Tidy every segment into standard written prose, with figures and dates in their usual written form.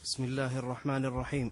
بسم الله الرحمن الرحيم.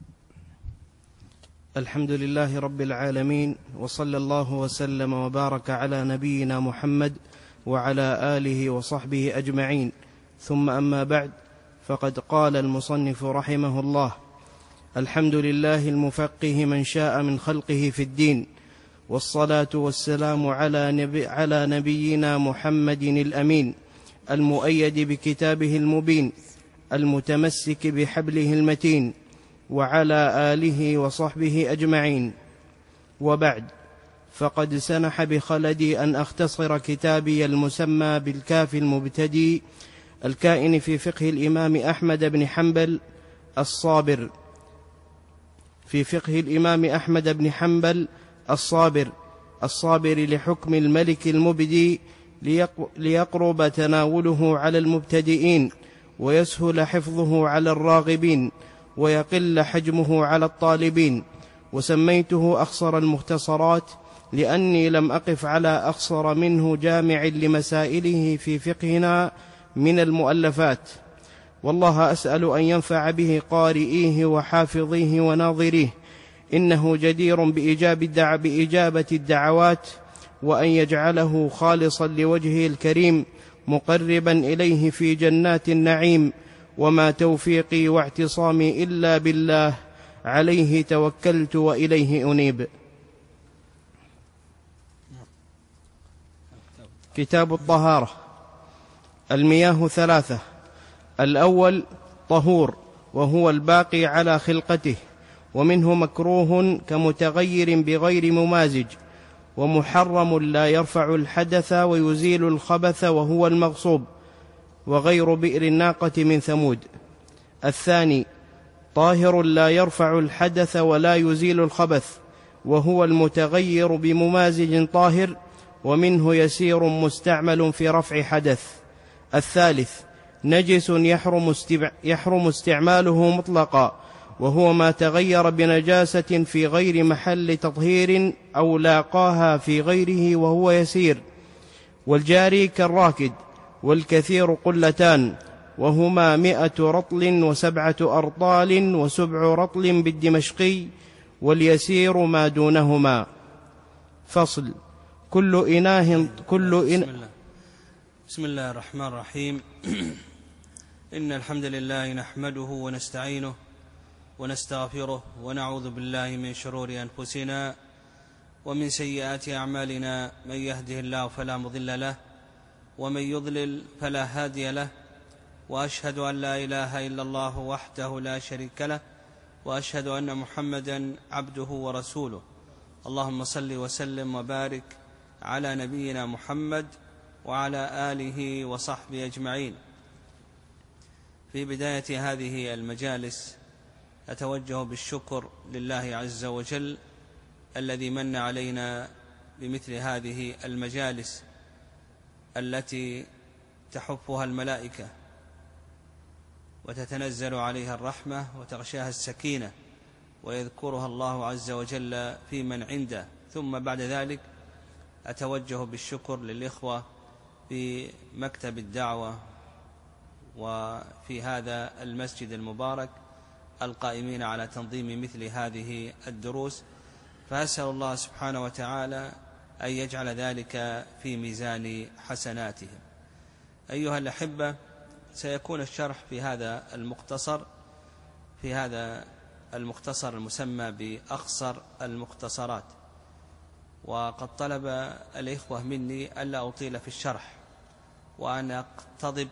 الحمد لله رب العالمين، وصلى الله وسلم وبارك على نبينا محمد وعلى آله وصحبه أجمعين، ثم أما بعد، فقد قال المصنف رحمه الله: الحمد لله المفقه من شاء من خلقه في الدين، والصلاة والسلام على نبينا محمد الأمين المؤيد بكتابه المبين المتمسك بحبله المتين، وعلى آله وصحبه أجمعين. وبعد، فقد سنح بخلدي أن أختصر كتابي المسمى بالكافي المبتدي الكائن في فقه الإمام أحمد بن حنبل الصابر، الصابر لحكم الملك المبدي، ليقرب تناوله على المبتدئين، ويسهل حفظه على الراغبين، ويقل حجمه على الطالبين. وسميته أخصر المختصرات لأني لم أقف على أخصر منه جامع لمسائله في فقهنا من المؤلفات، والله أسأل أن ينفع به قارئيه وحافظيه وناظريه، إنه جدير بإجابة الدعوات، وأن يجعله خالصا لوجهه الكريم مقربا إليه في جنات النعيم. وما توفيقي واعتصامي إلا بالله، عليه توكلت وإليه أنيب. كتاب الطهارة. المياه ثلاثة: الأول طهور، وهو الباقي على خلقته، ومنه مكروه كمتغير بغير ممازج، ومحرم لا يرفع الحدث ويزيل الخبث، وهو المغصوب، وغير بئر الناقة من ثمود. الثاني طاهر لا يرفع الحدث ولا يزيل الخبث، وهو المتغير بممازج طاهر، ومنه يسير مستعمل في رفع حدث. الثالث نجس يحرم استعماله مطلقا، وهو ما تغير بنجاسة في غير محل تطهير أو لاقاها في غيره وهو يسير. والجاري كالراكد، والكثير قلتان، وهما 100 رطل و7 أرطال و7 رطل بالدمشقي، واليسير ما دونهما. فصل: بسم الله الرحمن الرحيم. إن الحمد لله نحمده ونستعينه ونستغفره، ونعوذ بالله من شرور أنفسنا ومن سيئات أعمالنا، من يهده الله فلا مضل له، ومن يضلل فلا هادي له، وأشهد أن لا إله إلا الله وحده لا شريك له، وأشهد أن محمدا عبده ورسوله. اللهم صل وسلم وبارك على نبينا محمد وعلى آله وصحبه أجمعين. في بداية هذه المجالس أتوجه بالشكر لله عز وجل الذي من علينا بمثل هذه المجالس التي تحفها الملائكة وتتنزل عليها الرحمة وتغشاها السكينة، ويذكرها الله عز وجل في من عنده. ثم بعد ذلك أتوجه بالشكر للإخوة في مكتب الدعوة وفي هذا المسجد المبارك القائمين على تنظيم مثل هذه الدروس، فأسأل الله سبحانه وتعالى أن يجعل ذلك في ميزان حسناتهم. أيها الأحبة، سيكون الشرح في هذا المختصر المسمى بأخصر المختصرات، وقد طلب الإخوة مني ألا أطيل في الشرح، وأن أقتضب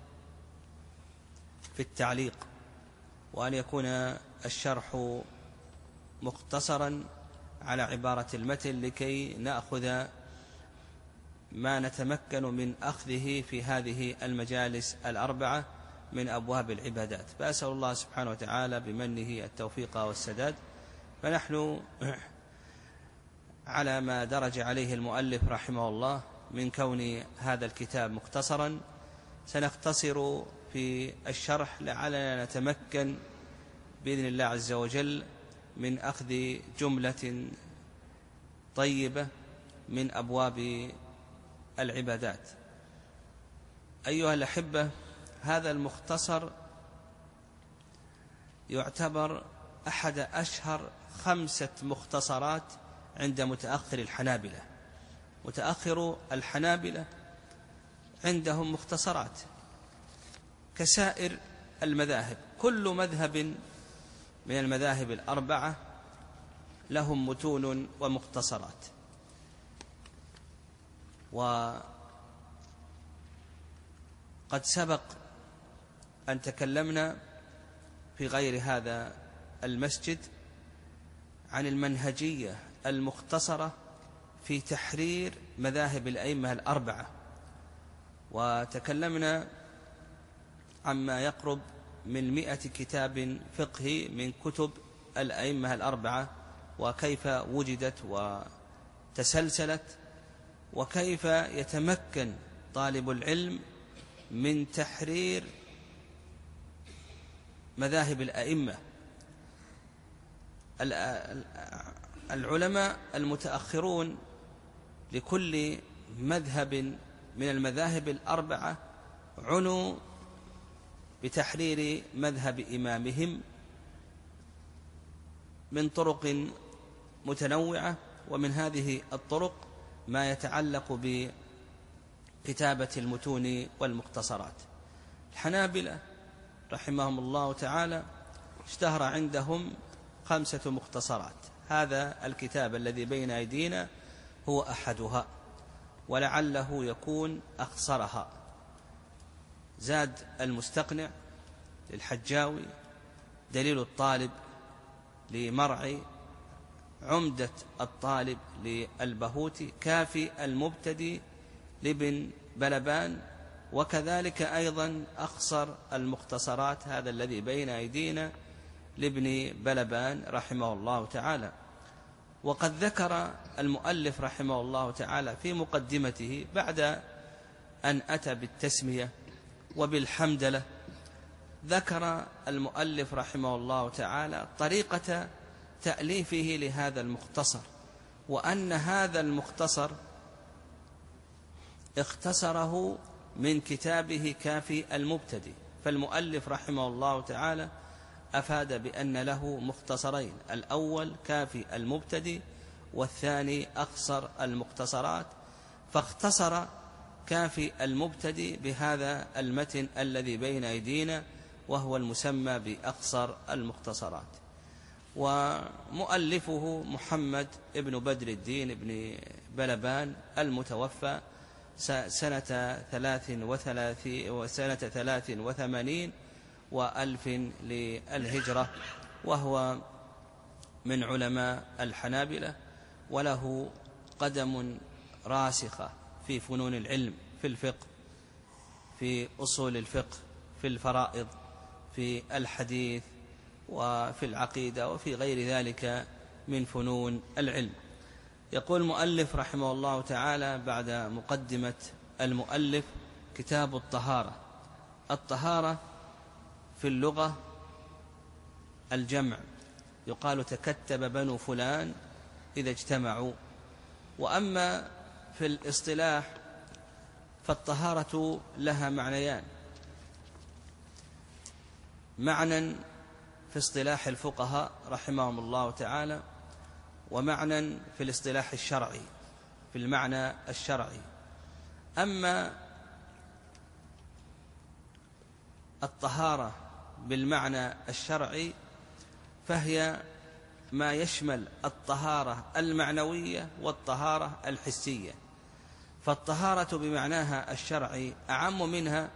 في التعليق، وأن يكون الشرح مختصرا على عبارة المتن، لكي نأخذ ما نتمكن من أخذه في هذه المجالس الأربعة من أبواب العبادات. فأسأل الله سبحانه وتعالى بمنه التوفيق والسداد. فنحن على ما درج عليه المؤلف رحمه الله من كون هذا الكتاب مختصرا، سنختصر في الشرح لعلنا نتمكن بإذن الله عز وجل من أخذ جملة طيبة من أبواب العبادات. أيها الأحبة، هذا المختصر يعتبر أحد أشهر 5 مختصرات عند متأخر الحنابلة. متأخر الحنابلة عندهم مختصرات كسائر المذاهب، كل مذهب من المذاهب ال4 لهم متون ومختصرات. وقد سبق أن تكلمنا في غير هذا المسجد عن المنهجية المختصرة في تحرير مذاهب الأئمة ال4، وتكلمنا عما يقرب من 100 كتاب فقهي من كتب الأئمة ال4، وكيف وجدت وتسلسلت، وكيف يتمكن طالب العلم من تحرير مذاهب الأئمة. العلماء المتأخرون لكل مذهب من المذاهب ال4 عنوا بتحرير مذهب إمامهم من طرق متنوعة، ومن هذه الطرق ما يتعلق بكتابة المتون والمختصرات. الحنابلة رحمهم الله تعالى اشتهر عندهم 5 مختصرات. هذا الكتاب الذي بين أيدينا هو أحدها، ولعله يكون أخصرها. زاد المستقنع للحجاوي، دليل الطالب لمرعي، عمدة الطالب للبهوتي، كافي المبتدي لابن بلبان، وكذلك أيضا أخصر المختصرات هذا الذي بين أيدينا لابن بلبان رحمه الله تعالى. وقد ذكر المؤلف رحمه الله تعالى في مقدمته بعد أن أتى بالتسمية وبالحمدلة، ذكر المؤلف رحمه الله تعالى طريقة تأليفه لهذا المختصر، وأن هذا المختصر اختصره من كتابه كافي المبتدي. فالمؤلف رحمه الله تعالى أفاد بأن له مختصرين، الأول كافي المبتدي، والثاني أخصر المختصرات، فاختصر كافي المبتدي بهذا المتن الذي بين أيدينا، وهو المسمى بأخصر المختصرات. ومؤلفه محمد ابن بدر الدين ابن بلبان المتوفى سنة 83 و1000 للهجرة، وهو من علماء الحنابلة، وله قدم راسخة في فنون العلم، في الفقه، في أصول الفقه، في الفرائض، في الحديث، وفي العقيدة، وفي غير ذلك من فنون العلم. يقول المؤلف رحمه الله تعالى بعد مقدمة المؤلف: كتاب الطهارة. الطهارة في اللغة الجمع، يقال تكتب بنو فلان إذا اجتمعوا. وأما في الاصطلاح فالطهارة لها معنيان: معنى في اصطلاح الفقهاء رحمهم الله تعالى، ومعنى في الاصطلاح الشرعي، في المعنى الشرعي. أما الطهارة بالمعنى الشرعي فهي ما يشمل الطهارة المعنوية والطهارة الحسية. فالطهارة بمعناها الشرعي أعم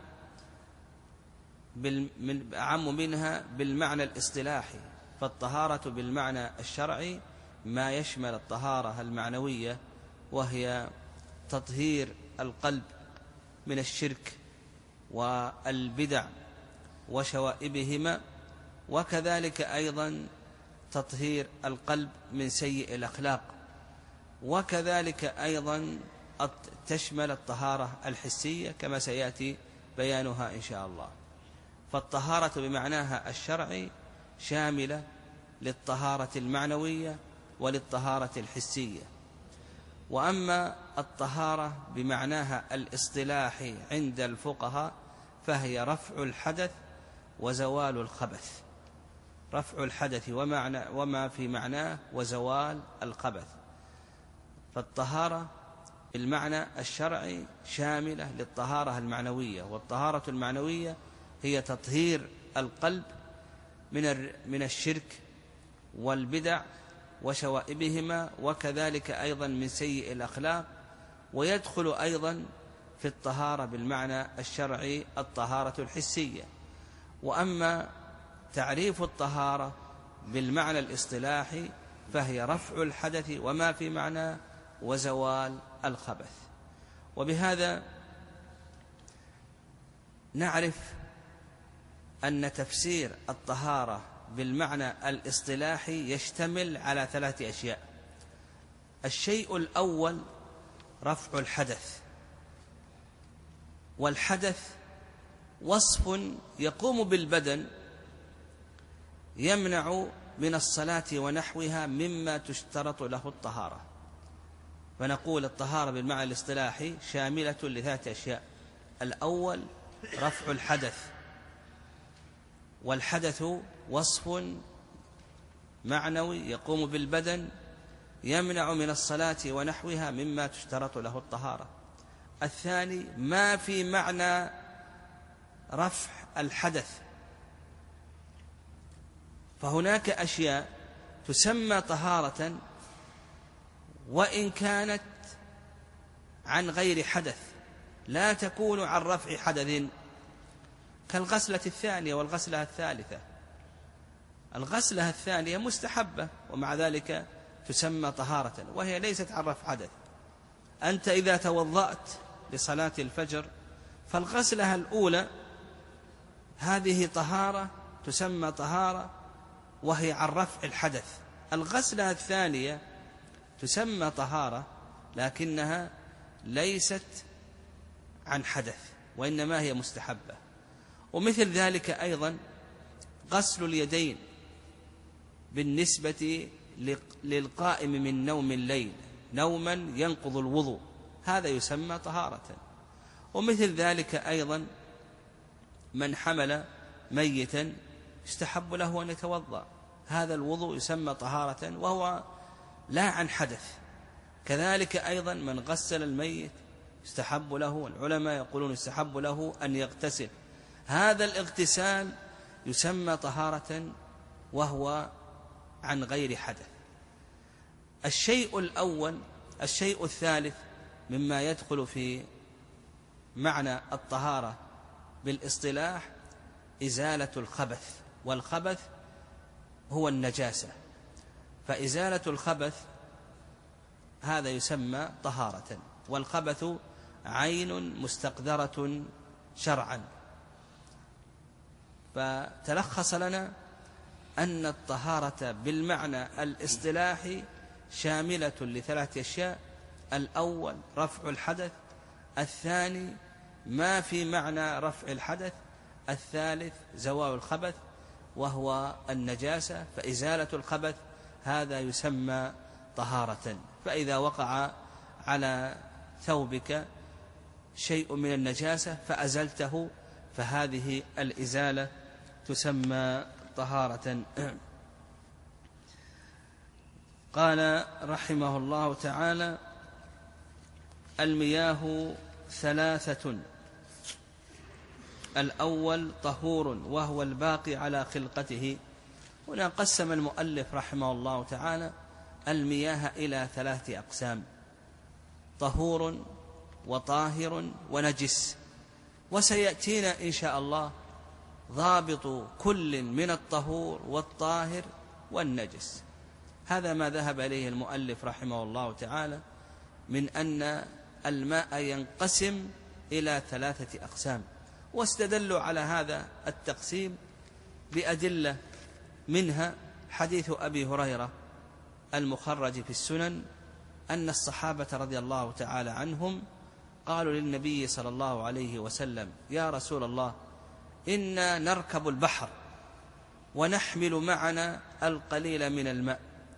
منها بالمعنى الاصطلاحي. فالطهارة بالمعنى الشرعي ما يشمل الطهارة المعنوية، وهي تطهير القلب من الشرك والبدع وشوائبهما، وكذلك أيضا تطهير القلب من سيء الأخلاق، وكذلك أيضا تشمل الطهارة الحسية كما سيأتي بيانها إن شاء الله. فالطهارة بمعناها الشرعي شاملة للطهارة المعنوية وللطهارة الحسية. وأما الطهارة بمعناها الاصطلاحي عند الفقهاء فهي رفع الحدث وزوال الخبث. رفع الحدث وما في معناه وزوال الخبث. فالطهارة بالمعنى الشرعي شاملة للطهارة المعنوية، والطهارة المعنوية هي تطهير القلب من الشرك والبدع وشوائبهما، وكذلك أيضا من سيء الأخلاق. ويدخل أيضا في الطهارة بالمعنى الشرعي الطهارة الحسية. وأما تعريف الطهارة بالمعنى الاصطلاحي فهي رفع الحدث وما في معناه وزوال الخبث. وبهذا نعرف أن تفسير الطهارة بالمعنى الاصطلاحي يشتمل على 3 أشياء. الشيء الأول رفع الحدث، والحدث وصف يقوم بالبدن يمنع من الصلاة ونحوها مما تشترط له الطهارة. فنقول الطهارة بالمعنى الاصطلاحي شاملة ل3 أشياء. الأول رفع الحدث، والحدث وصف معنوي يقوم بالبدن يمنع من الصلاة ونحوها مما تشترط له الطهارة. الثاني ما في معنى رفع الحدث، فهناك أشياء تسمى طهارة وإن كانت عن غير حدث، لا تكون عن رفع حدث، كالغسلة الثانية والغسلة الثالثة. الغسلة الثانية مستحبة ومع ذلك تسمى طهارة، وهي ليست عن رفع حدث. أنت إذا توضأت لصلاة الفجر فالغسلة الأولى هذه طهارة تسمى طهارة وهي عن رفع الحدث. الغسلة الثانية تسمى طهارة لكنها ليست عن حدث وإنما هي مستحبة. ومثل ذلك أيضا غسل اليدين بالنسبة للقائم من نوم الليل نوما ينقض الوضوء، هذا يسمى طهارة. ومثل ذلك أيضا من حمل ميتا استحب له أن يتوضأ، هذا الوضوء يسمى طهارة وهو لا عن حدث. كذلك أيضا من غسل الميت استحب له، العلماء يقولون استحب له أن يغتسل، هذا الاغتسال يسمى طهارة وهو عن غير حدث. الشيء الأول. الشيء الثالث مما يدخل في معنى الطهارة بالاصطلاح إزالة الخبث، والخبث هو النجاسة، فإزالة الخبث هذا يسمى طهارة. والخبث عين مستقدرة شرعا. فتلخص لنا أن الطهارة بالمعنى الاصطلاحي شاملة ل3 أشياء. الأول رفع الحدث، الثاني ما في معنى رفع الحدث، الثالث زوال الخبث وهو النجاسة، فإزالة الخبث هذا يسمى طهارة. فإذا وقع على ثوبك شيء من النجاسة فأزلته فهذه الإزالة تسمى طهارة. قال رحمه الله تعالى: المياه 3: الأول طهور وهو الباقي على خلقته. هنا قسم المؤلف رحمه الله تعالى المياه إلى 3 أقسام: طهور وطاهر ونجس. وسيأتينا إن شاء الله ضابط كل من الطهور والطاهر والنجس. هذا ما ذهب إليه المؤلف رحمه الله تعالى من أن الماء ينقسم إلى 3 أقسام. واستدلوا على هذا التقسيم بأدلة، منها حديث أبي هريرة المخرج في السنن أن الصحابة رضي الله تعالى عنهم قالوا للنبي صلى الله عليه وسلم: يا رسول الله، إنا نركب البحر ونحمل معنا القليل من الماء،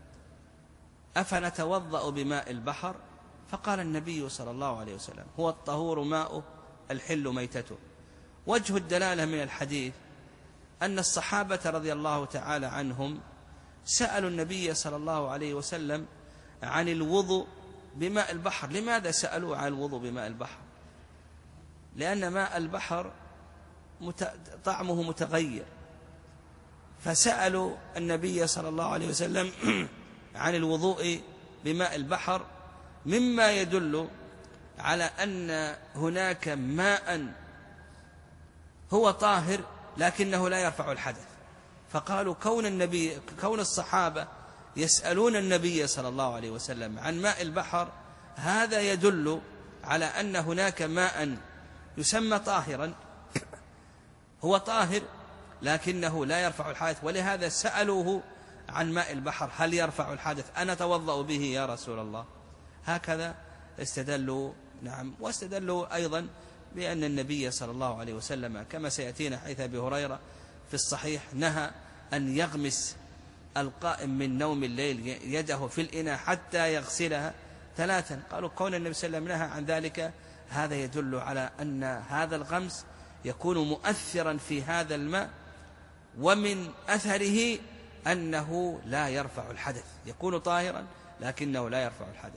أفنتوضأ بماء البحر؟ فقال النبي صلى الله عليه وسلم: هو الطهور ماؤه الحل ميتته. وجه الدلالة من الحديث أن الصحابة رضي الله تعالى عنهم سألوا النبي صلى الله عليه وسلم عن الوضوء بماء البحر. لماذا سألوا عن الوضوء بماء البحر؟ لأن ماء البحر طعمه متغير، فسألوا النبي صلى الله عليه وسلم عن الوضوء بماء البحر، مما يدل على أن هناك ماء هو طاهر لكنه لا يرفع الحدث. فقالوا كون الصحابة يسألون النبي صلى الله عليه وسلم عن ماء البحر، هذا يدل على أن هناك ماء يسمى طاهرا، هو طاهر لكنه لا يرفع الحدث، ولهذا سألوه عن ماء البحر هل يرفع الحدث؟ أنا أتوضأ به يا رسول الله. هكذا استدلوا. نعم، واستدلوا أيضا بأن النبي صلى الله عليه وسلم كما سيأتينا حيث أبي هريرة في الصحيح نهى أن يغمس القائم من نوم الليل يده في الإناء حتى يغسلها 3. قالوا كون النبي صلى الله عليه وسلم نهى عن ذلك هذا يدل على أن هذا الغمس يكون مؤثرا في هذا الماء، ومن أثره أنه لا يرفع الحدث، يكون طاهرا لكنه لا يرفع الحدث.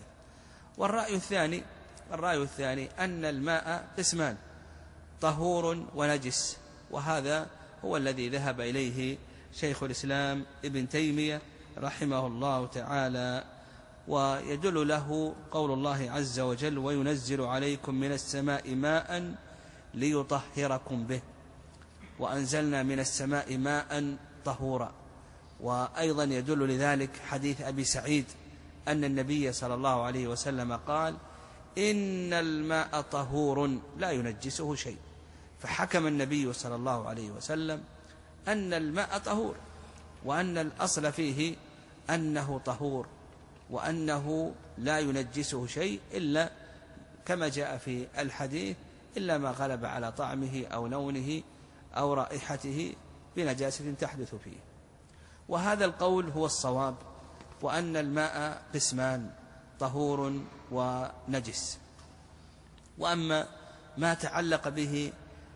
الرأي الثاني أن الماء قسمان، طهور ونجس، وهذا هو الذي ذهب إليه شيخ الإسلام ابن تيمية رحمه الله تعالى، ويدل له قول الله عز وجل وينزل عليكم من السماء ماء ليطهركم به وأنزلنا من السماء ماء طهورا. وأيضا يدل لذلك حديث أبي سعيد أن النبي صلى الله عليه وسلم قال إن الماء طهور لا ينجسه شيء، فحكم النبي صلى الله عليه وسلم أن الماء طهور، وأن الأصل فيه أنه طهور، وأنه لا ينجسه شيء إلا كما جاء في الحديث إلا ما غلب على طعمه أو لونه أو رائحته بنجاسة تحدث فيه. وهذا القول هو الصواب، وأن الماء قسمان، طهور ونجس. وأما ما تعلق به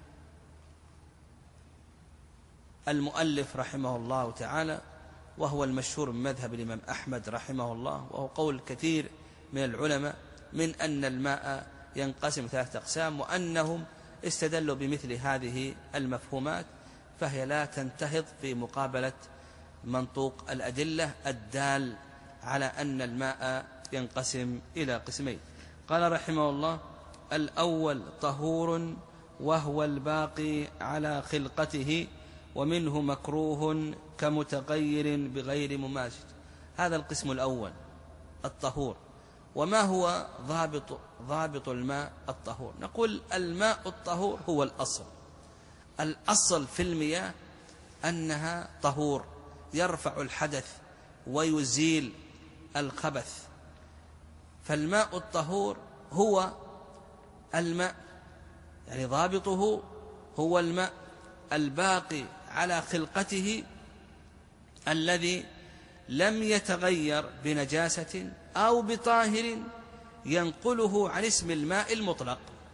المؤلف رحمه الله تعالى، وهو المشهور من مذهب الإمام أحمد رحمه الله، وهو قول كثير من العلماء، من أن الماء ينقسم 3 أقسام، وأنهم استدلوا بمثل هذه المفهومات، فهي لا تنتهض في مقابلة منطوق الأدلة الدال على أن الماء ينقسم إلى قسمين. قال رحمه الله: الأول طهور وهو الباقي على خلقته ومنه مكروه كمتغير بغير مماسج. هذا القسم الأول الطهور. وما هو ضابط الماء الطهور؟ نقول الماء الطهور هو الأصل في المياه أنها طهور، يرفع الحدث ويزيل الخبث. فالماء الطهور هو الماء، يعني ضابطه هو الماء الباقي على خلقته الذي لم يتغير بنجاسة أو بطاهر ينقله عن اسم الماء المطلق.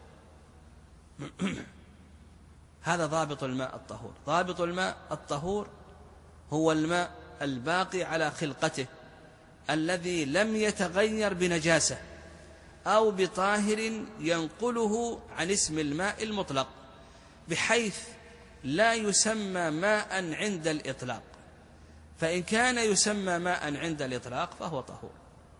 هذا ضابط الماء الطهور. ضابط الماء الطهور هو الماء الباقي على خلقته الذي لم يتغير بنجاسة أو بطاهر ينقله عن اسم الماء المطلق، بحيث لا يسمى ماء عند الإطلاق. فإن كان يسمى ماء عند الإطلاق فهو طهور،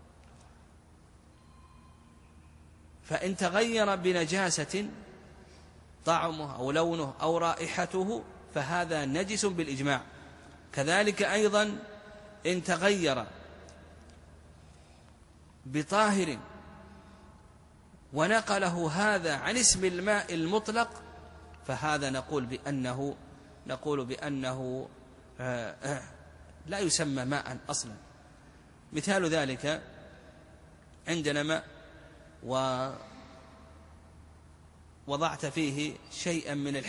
فإن تغير بنجاسة طعمه أو لونه أو رائحته فهذا نجس بالإجماع. كذلك أيضا إن تغير بطاهر ونقله هذا عن اسم الماء المطلق فهذا نقول بأنه لا يسمى ماء أصلا. مثال ذلك عندنا ماء ووضعت فيه شيئا من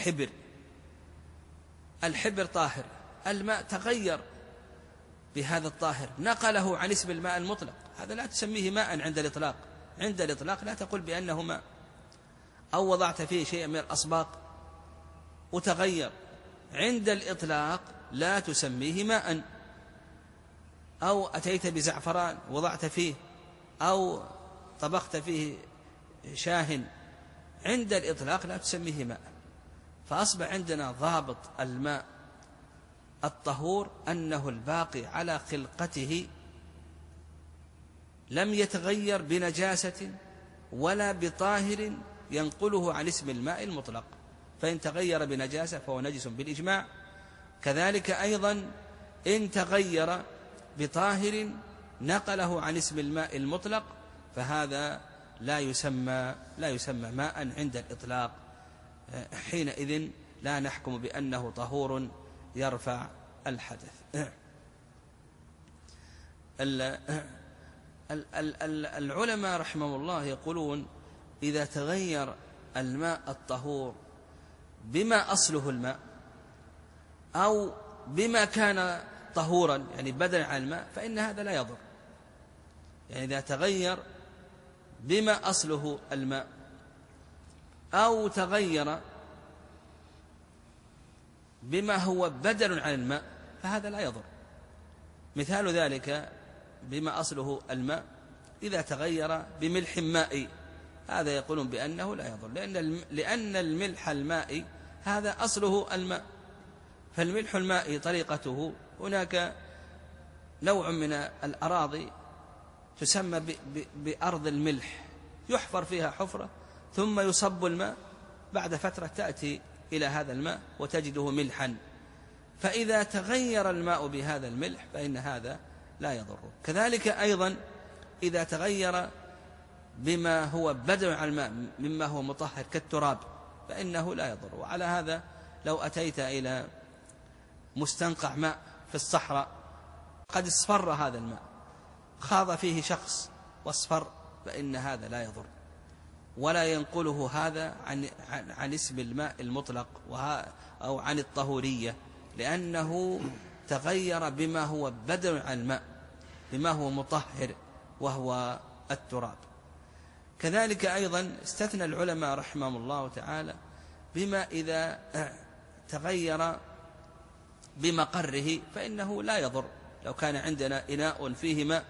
الحبر طاهر، الماء تغير بهذا الطاهر نقله عن اسم الماء المطلق، هذا لا تسميه ماء عند الإطلاق. عند الإطلاق لا تقول بأنه ماء. أو وضعت فيه شيئا من الأصباغ وتغير عند الإطلاق لا تسميه ماء، أو أتيت بزعفران وضعت فيه أو طبخت فيه شاه، عند الإطلاق لا تسميه ماء. فأصبح عندنا ضابط الماء الطهور أنه الباقي على خلقته، لم يتغير بنجاسة ولا بطاهر ينقله عن اسم الماء المطلق، فإن تغير بنجاسة فهو نجس بالإجماع. كذلك أيضا إن تغير بطاهر نقله عن اسم الماء المطلق فهذا لا يسمى ماء عند الإطلاق. حينئذ لا نحكم بأنه طهور يرفع الحدث. العلماء رحمه الله يقولون إذا تغير الماء الطهور بما أصله الماء أو بما كان طهورا يعني بدلا عن الماء فإن هذا لا يضر. يعني إذا تغير بما أصله الماء أو تغير بما هو بدل عن الماء فهذا لا يضر. مثال ذلك بما أصله الماء إذا تغير بملح مائي، هذا يقولون بأنه لا يضر، لأن الملح المائي هذا أصله الماء. فالملح المائي طريقته هناك نوع من الأراضي تسمى بأرض الملح، يحفر فيها حفرة ثم يصب الماء، بعد فترة تأتي إلى هذا الماء وتجده ملحا، فإذا تغير الماء بهذا الملح فإن هذا لا يضر. كذلك أيضا إذا تغير بما هو بدل عن الماء مما هو مطهر كالتراب فإنه لا يضر. وعلى هذا لو أتيت إلى مستنقع ماء في الصحراء قد اصفر هذا الماء، خاض فيه شخص واصفر، فإن هذا لا يضر ولا ينقله هذا عن اسم الماء المطلق أو عن الطهورية، لأنه تغير بما هو بدل عن الماء، بما هو مطهر وهو التراب. كذلك أيضا استثنى العلماء رحمهم الله تعالى بما إذا تغير بمقره فإنه لا يضر. لو كان عندنا إناء فيه ماء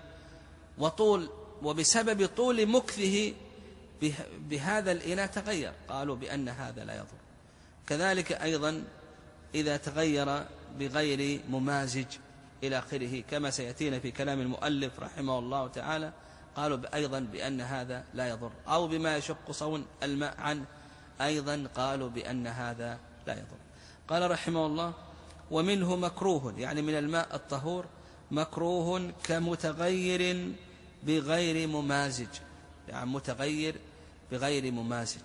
وبسبب طول مكثه بهذا الإناء تغير، قالوا بأن هذا لا يضر. كذلك أيضا إذا تغير بغير ممازج إلى آخره كما سيأتينا في كلام المؤلف رحمه الله تعالى، قالوا أيضا بأن هذا لا يضر. أو بما يشق صون الماء عنه أيضا قالوا بأن هذا لا يضر. قال رحمه الله: ومنه مكروه، يعني من الماء الطهور مكروه كمتغير بغير ممازج، يعني متغير بغير ممازج.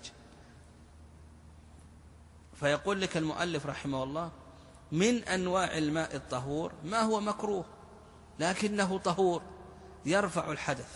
فيقول لك المؤلف رحمه الله: من أنواع الماء الطهور ما هو مكروه لكنه طهور يرفع الحدث،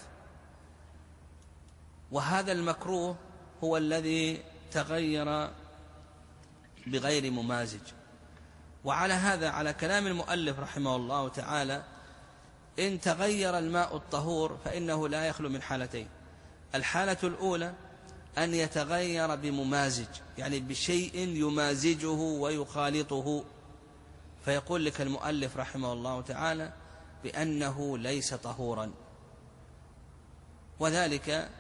وهذا المكروه هو الذي تغير بغير ممازج. وعلى هذا على كلام المؤلف رحمه الله تعالى إن تغير الماء الطهور فإنه لا يخلو من حالتين: الحالة الأولى أن يتغير بممازج، يعني بشيء يمازجه ويخالطه، فيقول لك المؤلف رحمه الله تعالى بأنه ليس طهورا، وذلك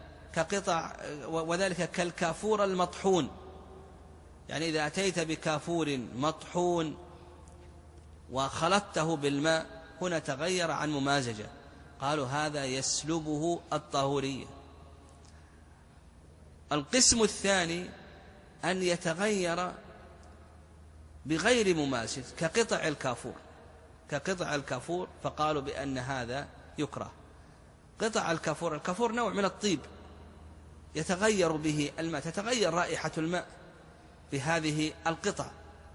كالكافور المطحون. يعني إذا أتيت بكافور مطحون وخلطته بالماء هنا تغير عن ممازجة، قالوا هذا يسلبه الطهورية. القسم الثاني أن يتغير بغير ممازج كقطع الكافور، فقالوا بأن هذا يكره. قطع الكافور نوع من الطيب يتغير به الماء، تتغير رائحة الماء بهذه القطع،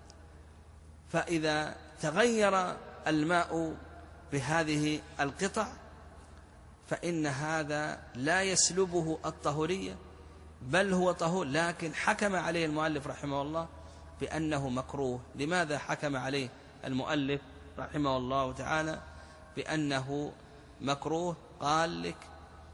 فإذا تغير الماء بهذه القطع فإن هذا لا يسلبه الطهورية بل هو طهور، لكن حكم عليه المؤلف رحمه الله بأنه مكروه. لماذا حكم عليه المؤلف رحمه الله تعالى بأنه مكروه؟ قال لك: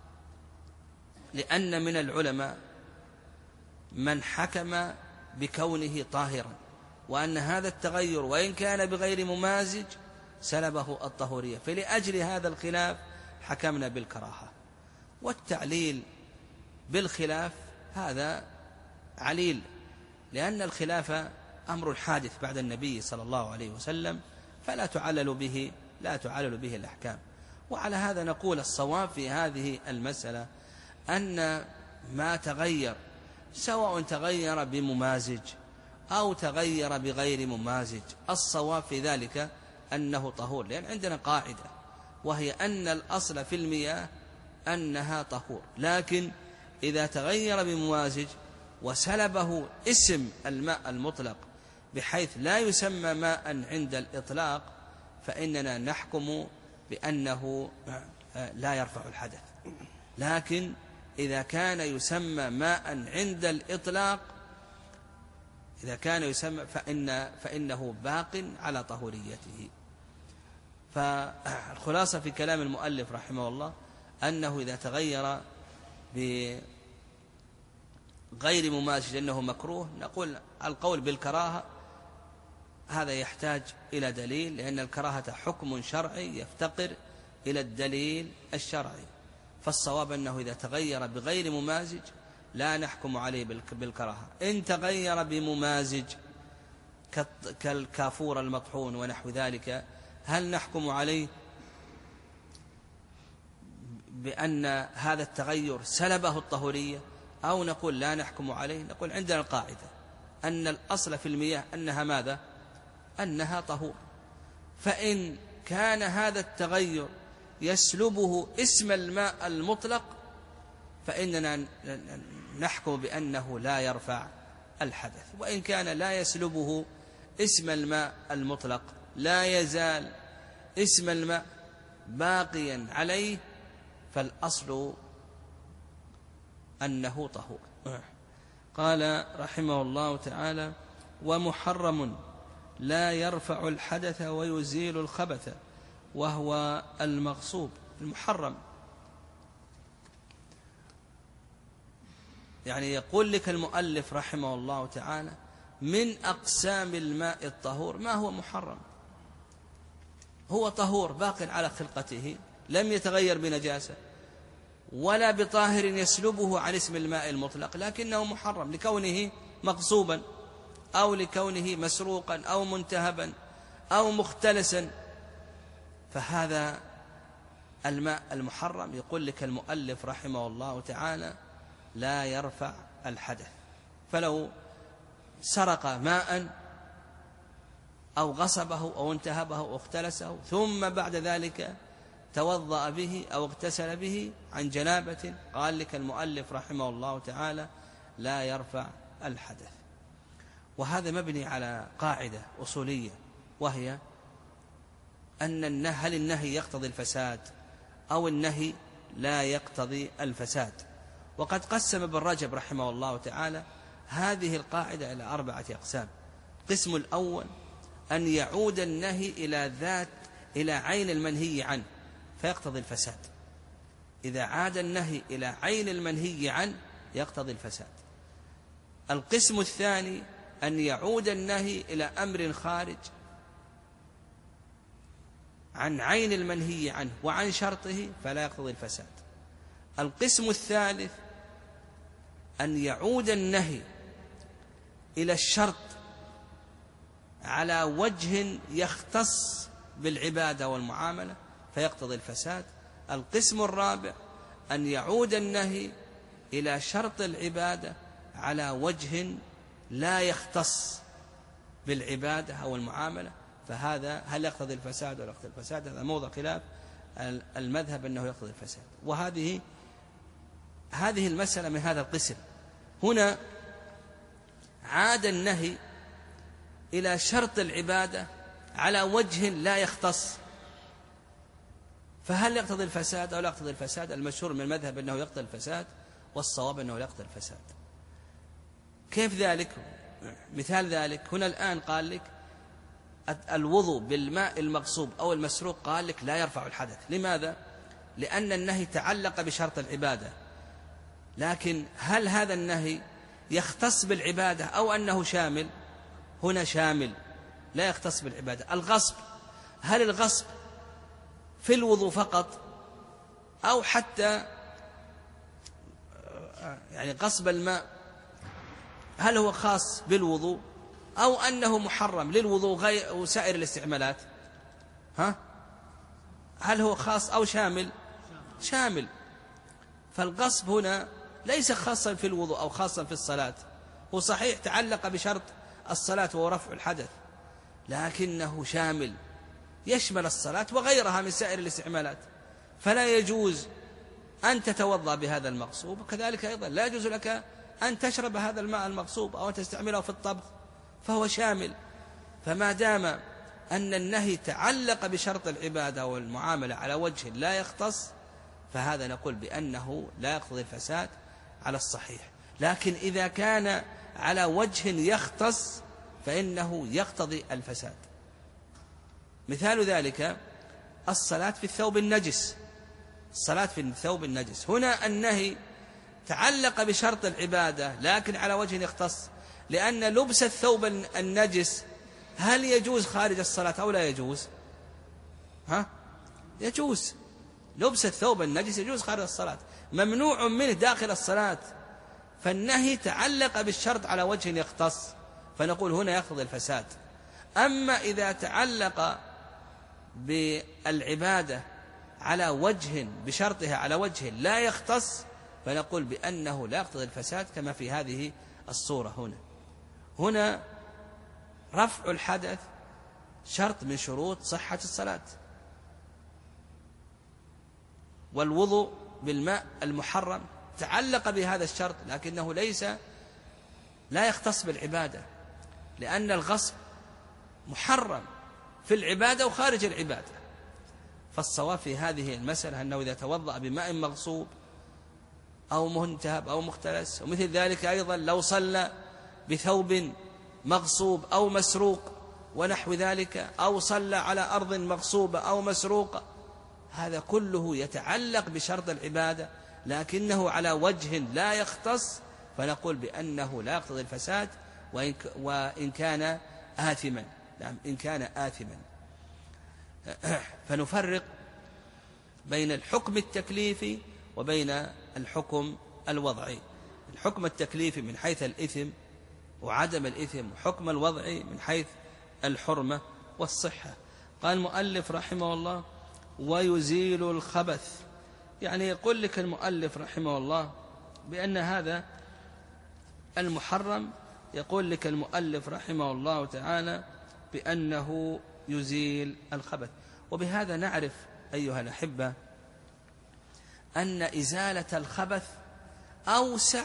لأن من العلماء من حكم بكونه طاهرا، وأن هذا التغير وإن كان بغير ممازج سلبه الطهورية، فلأجل هذا الخلاف حكمنا بالكراهة. والتعليل بالخلاف هذا عليل، لأن الخلاف أمر حادث بعد النبي صلى الله عليه وسلم، فلا تعلل به الأحكام. وعلى هذا نقول الصواب في هذه المسألة أن ما تغير سواء تغير بممازج أو تغير بغير ممازج، الصواب في ذلك أنه طهور، لأن عندنا قاعدة وهي أن الأصل في المياه أنها طهور، لكن إذا تغير بممازج وسلبه اسم الماء المطلق بحيث لا يسمى ماء عند الإطلاق فإننا نحكم بأنه لا يرفع الحدث. لكن إذا كان يسمى ماء عند الإطلاق فإنه باق على طهوريته. فالخلاصة في كلام المؤلف رحمه الله أنه إذا تغير بغير ممازج أنه مكروه، نقول القول بالكراهة هذا يحتاج إلى دليل، لأن الكراهة حكم شرعي يفتقر إلى الدليل الشرعي. فالصواب أنه إذا تغير بغير ممازج لا نحكم عليه بالكراهة. إن تغير بممازج كالكافور المطحون ونحو ذلك هل نحكم عليه بأن هذا التغير سلبه الطهورية أو نقول لا نحكم عليه؟ نقول عندنا القاعدة أن الأصل في المياه أنها ماذا؟ أنها طهور. فإن كان هذا التغير يسلبه اسم الماء المطلق فإننا نحكم بأنه لا يرفع الحدث. وإن كان لا يسلبه اسم الماء المطلق لا يزال اسم الماء باقيا عليه فالأصل أنه طهور. قال رحمه الله تعالى: ومحرم لا يرفع الحدث ويزيل الخبث وهو المغصوب. المحرم يعني يقول لك المؤلف رحمه الله تعالى من أقسام الماء الطهور ما هو محرم، هو طهور باق على خلقته لم يتغير بنجاسة ولا بطاهر يسلبه عن اسم الماء المطلق، لكنه محرم لكونه مغصوبا أو لكونه مسروقا أو منتهبا أو مختلسا. فهذا الماء المحرم يقول لك المؤلف رحمه الله تعالى لا يرفع الحدث. فلو سرق ماء أو غصبه أو انتهبه أو اختلسه ثم بعد ذلك توضأ به أو اغتسل به عن جنابة، قال لك المؤلف رحمه الله تعالى لا يرفع الحدث. وهذا مبني على قاعدة أصولية، وهي أن هل النهي يقتضي الفساد أو النهي لا يقتضي الفساد. وقد قسم ابن رجب رحمه الله تعالى هذه القاعدة إلى 4 أقسام. القسم الأول أن يعود النهي إلى عين المنهي عنه فيقتضي الفساد. إذا عاد النهي إلى عين المنهي عنه يقتضي الفساد. القسم الثاني أن يعود النهي إلى أمر خارج عن عين المنهي عنه وعن شرطه فلا يقتضي الفساد. القسم الثالث أن يعود النهي إلى الشرط على وجه يختص بالعبادة والمعاملة فيقتضي الفساد. القسم الرابع أن يعود النهي إلى شرط العبادة على وجه لا يختص بالعبادة أو المعاملة، فهذا هل يقتضي الفساد ولا يقتضي الفساد؟ هذا موضع خلاف المذهب أنه يقتضي الفساد. وهذه المسألة من هذا القسم. هنا عاد النهي إلى شرط العبادة على وجه لا يختص، فهل يقتضي الفساد أو لا يقتضي الفساد؟ المشهور من المذهب أنه يقتضي الفساد، والصواب أنه لا يقتضي الفساد. كيف ذلك؟ مثال ذلك هنا الآن قال لك الوضوء بالماء المغصوب أو المسروق، قال لك لا يرفع الحدث. لماذا؟ لأن النهي تعلق بشرط العبادة، لكن هل هذا النهي يختص بالعبادة أو أنه شامل؟ هنا شامل لا يختص بالعبادة. الغصب، هل الغصب في الوضوء فقط أو حتى يعني غصب الماء هل هو خاص بالوضوء أو أنه محرم للوضوء وسائر الاستعمالات؟ هل هو خاص أو شامل؟ شامل. فالغصب هنا ليس خاصا في الوضوء أو خاصا في الصلاة، هو صحيح تعلق بشرط الصلاة وهو رفع الحدث، لكنه شامل يشمل الصلاة وغيرها من سائر الاستعمالات، فلا يجوز أن تتوضأ بهذا المغصوب، وكذلك أيضا لا يجوز لك أن تشرب هذا الماء المغصوب أو أن تستعمله في الطبخ، فهو شامل. فما دام أن النهي تعلق بشرط العبادة والمعاملة على وجه لا يختص، فهذا نقول بأنه لا يقتضي الفساد على الصحيح. لكن إذا كان على وجه يختص فإنه يقتضي الفساد. مثال ذلك الصلاة في الثوب النجس. الصلاة في الثوب النجس هنا النهي تعلق بشرط العبادة لكن على وجه يختص، لأن لبس الثوب النجس هل يجوز خارج الصلاة أو لا يجوز؟ يجوز. لبس الثوب النجس يجوز خارج الصلاة، ممنوع منه داخل الصلاة، فالنهي تعلق بالشرط على وجه يختص، فنقول هنا يقتضي الفساد. أما إذا تعلق بالعبادة على وجه بشرطها على وجه لا يختص، فنقول بأنه لا يقتضي الفساد كما في هذه الصورة. هنا رفع الحدث شرط من شروط صحة الصلاة، والوضوء بالماء المحرم تعلق بهذا الشرط، لكنه لا يختص بالعبادة، لأن الغصب محرم في العبادة وخارج العبادة. فالصواب في هذه المسألة أنه إذا توضأ بماء مغصوب أو منتهب أو مختلس، ومثل ذلك أيضا لو صلى بثوب مغصوب أو مسروق ونحو ذلك، أو صلى على أرض مغصوبة أو مسروقة، هذا كله يتعلق بشرط العبادة لكنه على وجه لا يختص، فنقول بأنه لا يقتضي الفساد وإن كان آثما. نعم، إن كان آثما. فنفرق بين الحكم التكليفي وبين الحكم الوضعي. الحكم التكليفي من حيث الإثم وعدم الإثم، وحكم الوضعي من حيث الحرمة والصحة. قال المؤلف رحمه الله: ويزيل الخبث. يعني يقول لك المؤلف رحمه الله بأن هذا المحرم، يقول لك المؤلف رحمه الله تعالى بأنه يزيل الخبث. وبهذا نعرف أيها الأحبة أن إزالة الخبث أوسع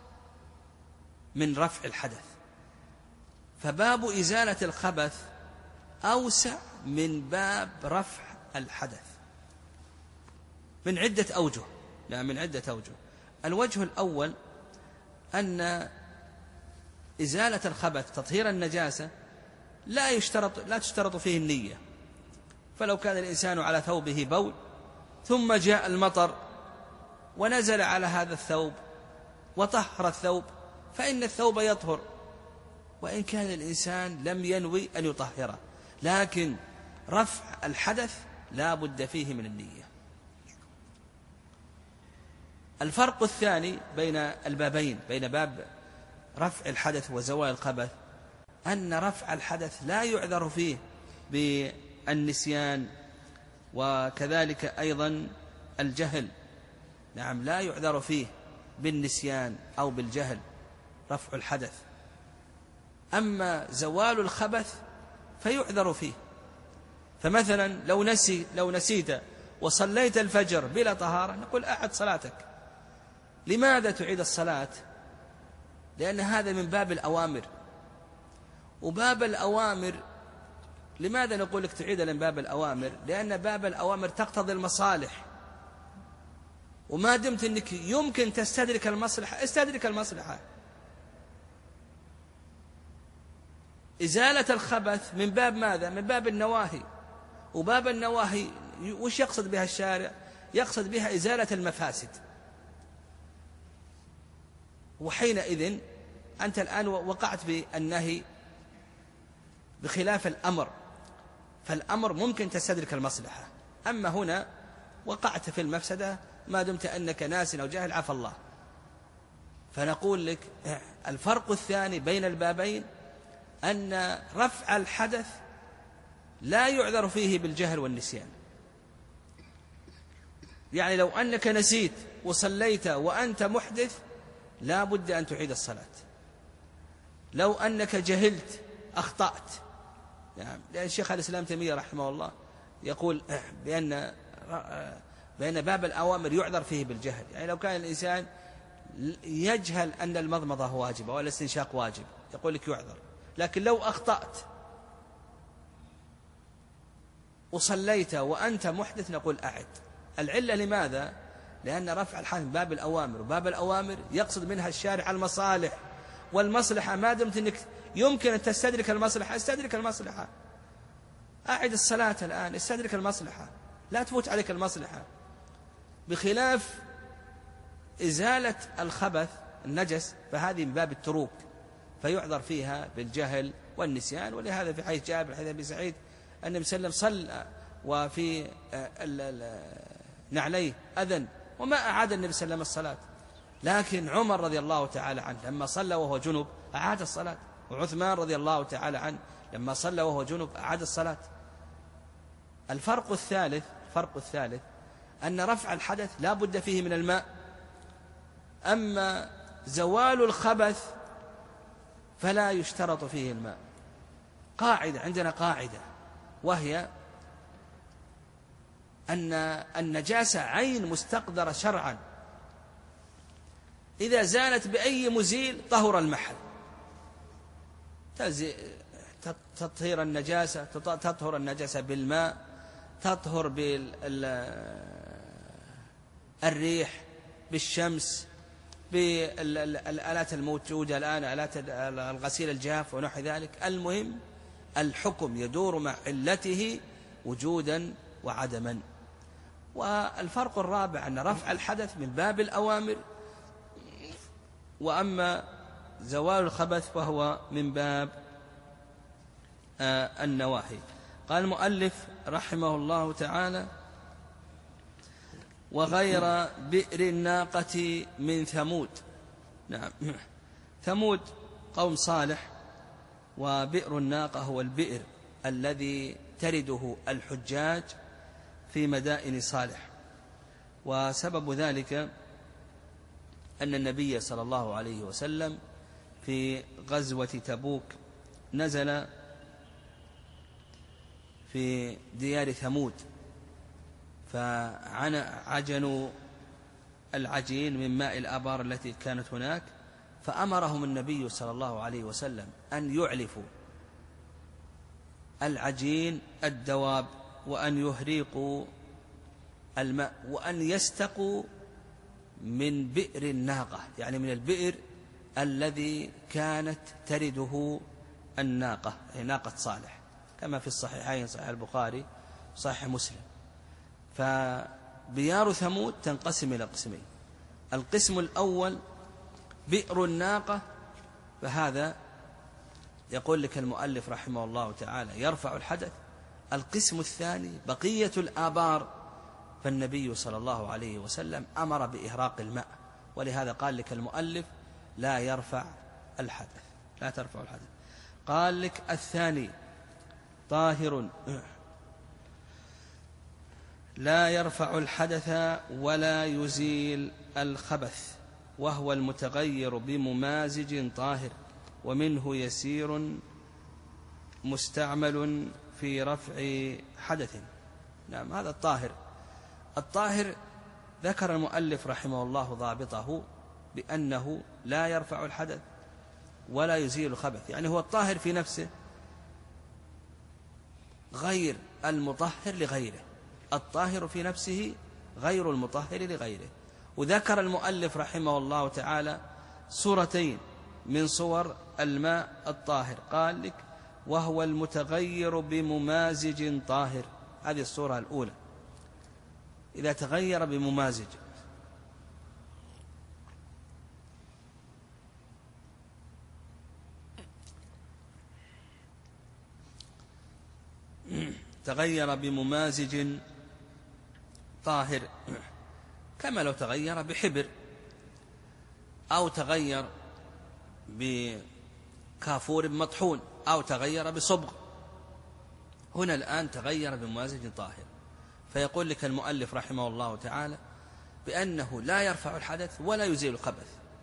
من رفع الحدث، فباب إزالة الخبث أوسع من باب رفع الحدث من عدة أوجه. لا، من عدة أوجه. الوجه الأول أن إزالة الخبث تطهير النجاسة لا تشترط فيه النية، فلو كان الإنسان على ثوبه بول ثم جاء المطر ونزل على هذا الثوب وطهر الثوب فإن الثوب يطهر، وإن كان الإنسان لم ينوي أن يطهره، لكن رفع الحدث لا بد فيه من النية. الفرق الثاني بين البابين، بين باب رفع الحدث وزوال الخبث، أن رفع الحدث لا يعذر فيه بالنسيان وكذلك أيضا الجهل. نعم، لا يعذر فيه بالنسيان أو بالجهل رفع الحدث. أما زوال الخبث فيعذر فيه. فمثلا لو نسيت وصليت الفجر بلا طهارة، نقول أعد صلاتك. لماذا تعيد الصلاة؟ لأن هذا من باب الأوامر، وباب الأوامر لماذا نقول لك تعيد من باب الأوامر؟ لأن باب الأوامر تقتضي المصالح، وما دمت أنك يمكن تستدرك المصلحة استدرك المصلحة. إزالة الخبث من باب ماذا؟ من باب النواهي، وباب النواهي وش يقصد بها الشارع؟ يقصد بها إزالة المفاسد. وحينئذ أنت الآن وقعت بالنهي بخلاف الأمر، فالأمر ممكن تستدرك المصلحة، أما هنا وقعت في المفسدة ما دمت أنك ناس أو جاهل عفى الله. فنقول لك الفرق الثاني بين البابين أن رفع الحدث لا يعذر فيه بالجهل والنسيان. يعني لو أنك نسيت وصليت وأنت محدث لا بد أن تعيد الصلاة. لو أنك جهلت أخطأت، يعني لأن شيخ الإسلام تيمية رحمه الله يقول بأن باب الأوامر يعذر فيه بالجهل. يعني لو كان الإنسان يجهل أن المضمضة واجبة والاستنشاق واجب يقول لك يعذر، لكن لو أخطأت وصليت وأنت محدث نقول أعد. العلة لماذا؟ لأن رفع الحدث باب الأوامر، وباب الأوامر يقصد منها الشارع المصالح، والمصلحة ما دمت أنك يمكن أن تستدرك المصلحة استدرك المصلحة. أعد الصلاة الآن، استدرك المصلحة، لا تفوت عليك المصلحة. بخلاف إزالة الخبث النجس فهذه من باب التروك فيعذر فيها بالجهل والنسيان. ولهذا في حديث جابر حديث أبي سعيد أن النبي صلى الله عليه وسلم صلى وفي نعليه أذن وما أعاد النبي صلى الله عليه وسلم الصلاة، لكن عمر رضي الله تعالى عنه لما صلى وهو جنب أعاد الصلاة، وعثمان رضي الله تعالى عنه لما صلى وهو جنب أعاد الصلاة. الفرق الثالث أن رفع الحدث لا بد فيه من الماء، أما زوال الخبث فلا يشترط فيه الماء. عندنا قاعدة وهي أن النجاسة عين مستقدرة شرعا، إذا زالت بأي مزيل طهر المحل. تطهر النجاسة بالماء، تطهر بالريح، بالشمس، بالآلات الموجودة الآن، آلات الغسيل الجاف ونحو ذلك. المهم الحكم يدور مع علته وجودا وعدما. والفرق الرابع أن رفع الحدث من باب الأوامر، وأما زوال الخبث فهو من باب النواهي. قال المؤلف رحمه الله تعالى: وغير بئر الناقة من ثمود. نعم، ثمود قوم صالح، وبئر الناقة هو البئر الذي ترده الحجاج في مدائن صالح. وسبب ذلك أن النبي صلى الله عليه وسلم في غزوة تبوك نزل في ديار ثمود، فعجنوا العجين من ماء الآبار التي كانت هناك، فأمرهم النبي صلى الله عليه وسلم أن يعلفوا العجين الدواب، وأن يهريقوا الماء، وأن يستقوا من بئر الناقة، يعني من البئر الذي كانت ترده الناقة، ناقة صالح، كما في الصحيحين صحيح البخاري صحيح مسلم. فبيار ثمود تنقسم إلى قسمين: القسم الأول بئر الناقة، فهذا يقول لك المؤلف رحمه الله تعالى يرفع الحدث. القسم الثاني بقية الآبار، فالنبي صلى الله عليه وسلم أمر بإهراق الماء، ولهذا قال لك المؤلف لا يرفع الحدث، لا ترفع الحدث. قال لك الثاني طاهر لا يرفع الحدث ولا يزيل الخبث، وهو المتغير بممازج طاهر، ومنه يسير مستعمل في رفع حدث. نعم، هذا الطاهر ذكر المؤلف رحمه الله ضابطه بأنه لا يرفع الحدث ولا يزيل الخبث، يعني هو الطاهر في نفسه غير المطهر لغيره، الطاهر في نفسه غير المطهر لغيره. وذكر المؤلف رحمه الله تعالى صورتين من صور الماء الطاهر، قال لك وهو المتغير بممازج طاهر. هذه الصورة الأولى، إذا تغير بممازج، تغير بممازج طاهر، كما لو تغير بحبر أو تغير بكافور مطحون أو تغير بصبغ. هنا الآن تغير بممازج طاهر، فيقول لك المؤلف رحمه الله تعالى بأنه لا يرفع الحدث ولا يزيل الخبث.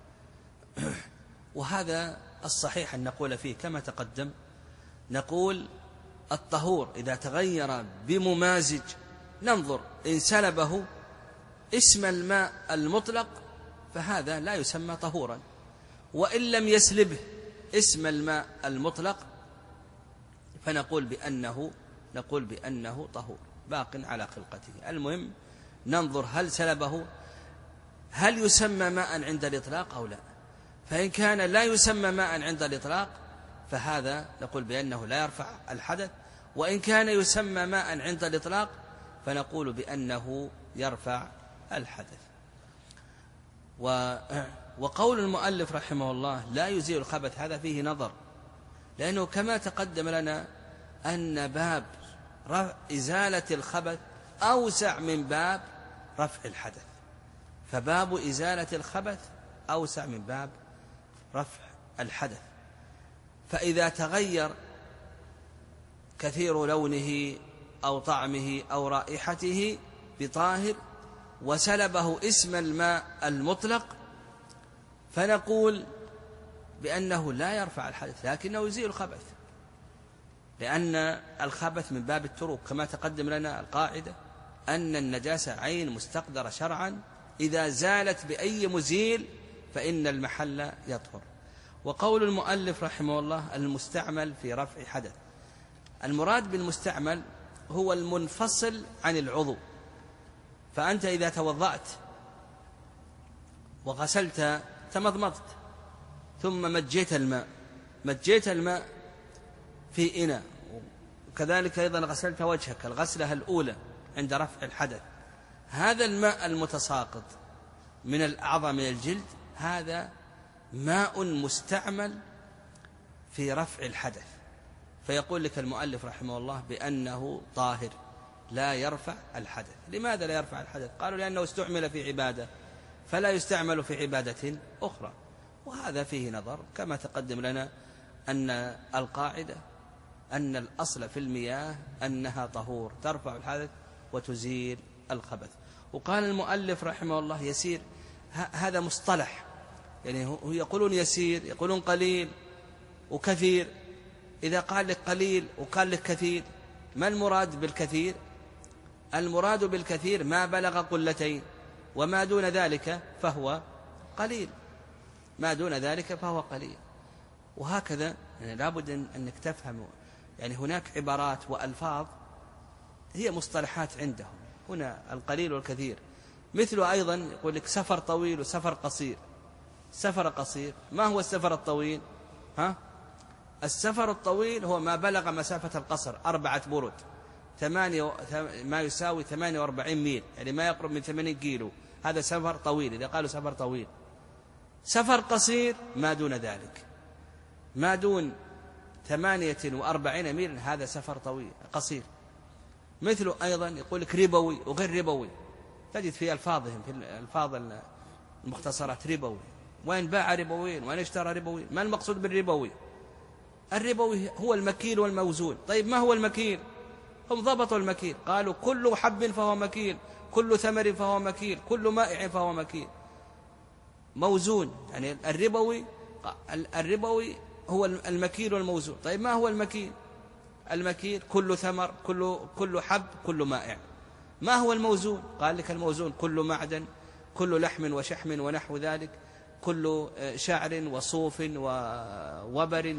وهذا الصحيح أن نقول فيه كما تقدم، نقول الطهور إذا تغير بممازج ننظر إن سلبه اسم الماء المطلق فهذا لا يسمى طهورا، وإن لم يسلبه اسم الماء المطلق فنقول بأنه طهور باق على خلقته. المهم ننظر هل سلبه، هل يسمى ماء عند الإطلاق أو لا. فإن كان لا يسمى ماء عند الإطلاق فهذا نقول بأنه لا يرفع الحدث، وإن كان يسمى ماء عند الإطلاق فنقول بأنه يرفع الحدث. وقول المؤلف رحمه الله لا يزيل الخبث هذا فيه نظر، لأنه كما تقدم لنا أن باب إزالة الخبث أوسع من باب رفع الحدث، فباب إزالة الخبث أوسع من باب رفع الحدث. فإذا تغير كثير لونه أو طعمه أو رائحته بطاهر وسلبه اسم الماء المطلق فنقول بأنه لا يرفع الحدث لكنه يزيل الخبث، لأن الخبث من باب التروك، كما تقدم لنا القاعدة أن النجاسة عين مستقدرة شرعا إذا زالت بأي مزيل فإن المحل يطهر. وقول المؤلف رحمه الله المستعمل في رفع حدث، المراد بالمستعمل هو المنفصل عن العضو. فأنت إذا توضأت وغسلت تمضمضت ثم مجيت الماء في إناء، وكذلك أيضا غسلت وجهك الغسلة الأولى عند رفع الحدث، هذا الماء المتساقط من الأعضاء من الجلد هذا ماء مستعمل في رفع الحدث، فيقول لك المؤلف رحمه الله بأنه طاهر لا يرفع الحدث. لماذا لا يرفع الحدث؟ قالوا لأنه استعمل في عبادة فلا يستعمل في عبادة أخرى، وهذا فيه نظر. كما تقدم لنا أن القاعدة أن الأصل في المياه أنها طهور ترفع الحدث وتزيل الخبث. وقال المؤلف رحمه الله يسير، هذا مصطلح، يعني يقولون يسير يقولون قليل وكثير. إذا قال لك قليل وقال لك كثير ما المراد بالكثير؟ المراد بالكثير ما بلغ قلتين، وما دون ذلك فهو قليل، ما دون ذلك فهو قليل. وهكذا يعني لابد أنك تفهم، يعني هناك عبارات وألفاظ هي مصطلحات عندهم هنا القليل والكثير. مثل أيضا يقول لك سفر طويل وسفر قصير. سفر قصير ما هو السفر الطويل؟ السفر الطويل هو ما بلغ مسافة القصر 4 برد، ما يساوي 48 ميل، يعني ما يقرب من 80 كيلو، هذا سفر طويل إذا قالوا سفر طويل. سفر قصير ما دون ذلك، ما دون 48 ميل هذا سفر طويل قصير. مثل أيضا يقول لك ربوي وغير ربوي، تجد في ألفاظهم في الألفاظ المختصرات ربوي، وين باع ربوين وين اشترى ربوي. ما المقصود بالربوي؟ الربوي هو المكيل والموزون. طيب ما هو المكيل؟ هم ضبطوا المكيل، قالوا كل حب فهو مكيل، كل ثمر فهو مكيل، كل مائع فهو مكيل. موزون يعني الربوي هو المكيل والموزون. طيب ما هو المكيل؟ المكيل كل ثمر، كل حب، كل مائع. ما هو الموزون؟ قال لك الموزون كل معدن، كل لحم وشحم ونحو ذلك، كل شعر وصوف ووبر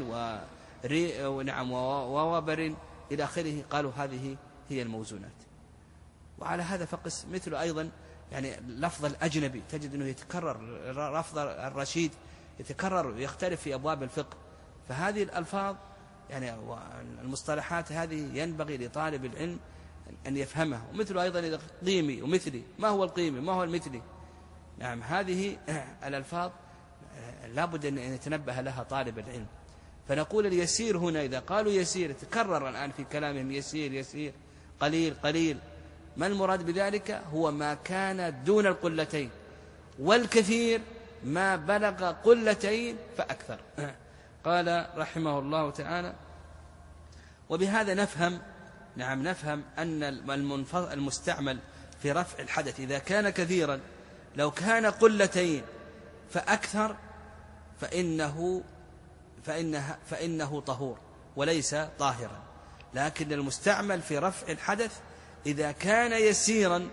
ووبر إلى آخره. قالوا هذه هي الموزونات. وعلى هذا فقس. مثل أيضا يعني لفظ الأجنبي تجد أنه يتكرر، لفظ الرشيد يتكرر ويختلف في أبواب الفقه. فهذه الألفاظ يعني المصطلحات هذه ينبغي لطالب العلم أن يفهمها. ومثل أيضا إذا قيمي ومثلي، ما هو القيمي ما هو المثلي؟ نعم هذه الألفاظ لابد أن يتنبه لها طالب العلم. فنقول اليسير هنا إذا قالوا يسير، تكرر الآن في كلامهم يسير يسير، قليل قليل. ما المراد بذلك؟ هو ما كان دون القلتين، والكثير ما بلغ قلتين فأكثر. قال رحمه الله تعالى: وبهذا نفهم أن المستعمل في رفع الحدث إذا كان كثيرا، لو كان قلتين فأكثر فإنه طهور وليس طاهرا. لكن المستعمل في رفع الحدث إذا كان يسيرا،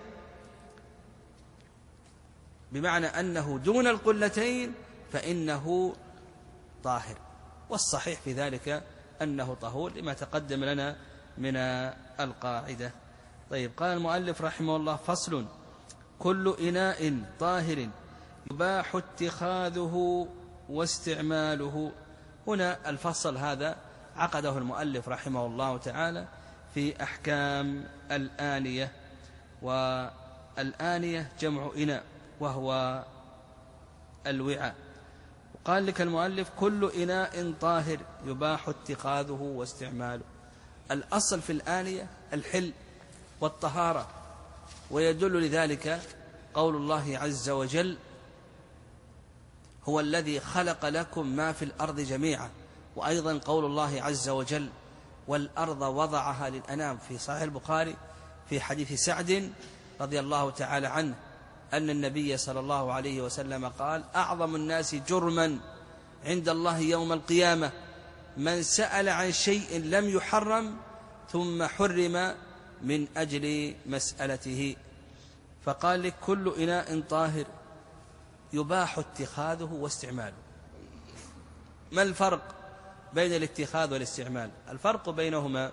بمعنى أنه دون القلتين، فإنه طاهر، والصحيح في ذلك أنه طهور لما تقدم لنا من القاعدة. طيب، قال المؤلف رحمه الله: فصل: كل إناء طاهر يباح اتخاذه واستعماله. هنا الفصل هذا عقده المؤلف رحمه الله تعالى في أحكام الآنية، والآنية جمع إناء وهو الوعاء. وقال لك المؤلف: كل إناء طاهر يباح اتخاذه واستعماله. الأصل في الآنية الحل والطهارة، ويدل لذلك قول الله عز وجل: هو الذي خلق لكم ما في الأرض جميعا. وأيضا قول الله عز وجل: والأرض وضعها للأنام، في صحيح البخاري في حديث سعد رضي الله تعالى عنه أن النبي صلى الله عليه وسلم قال: أعظم الناس جرما عند الله يوم القيامة من سأل عن شيء لم يحرم ثم حرم من أجل مسألته. فقال لك: كل إناء طاهر يباح اتخاذه واستعماله. ما الفرق بين الاتخاذ والاستعمال؟ الفرق بينهما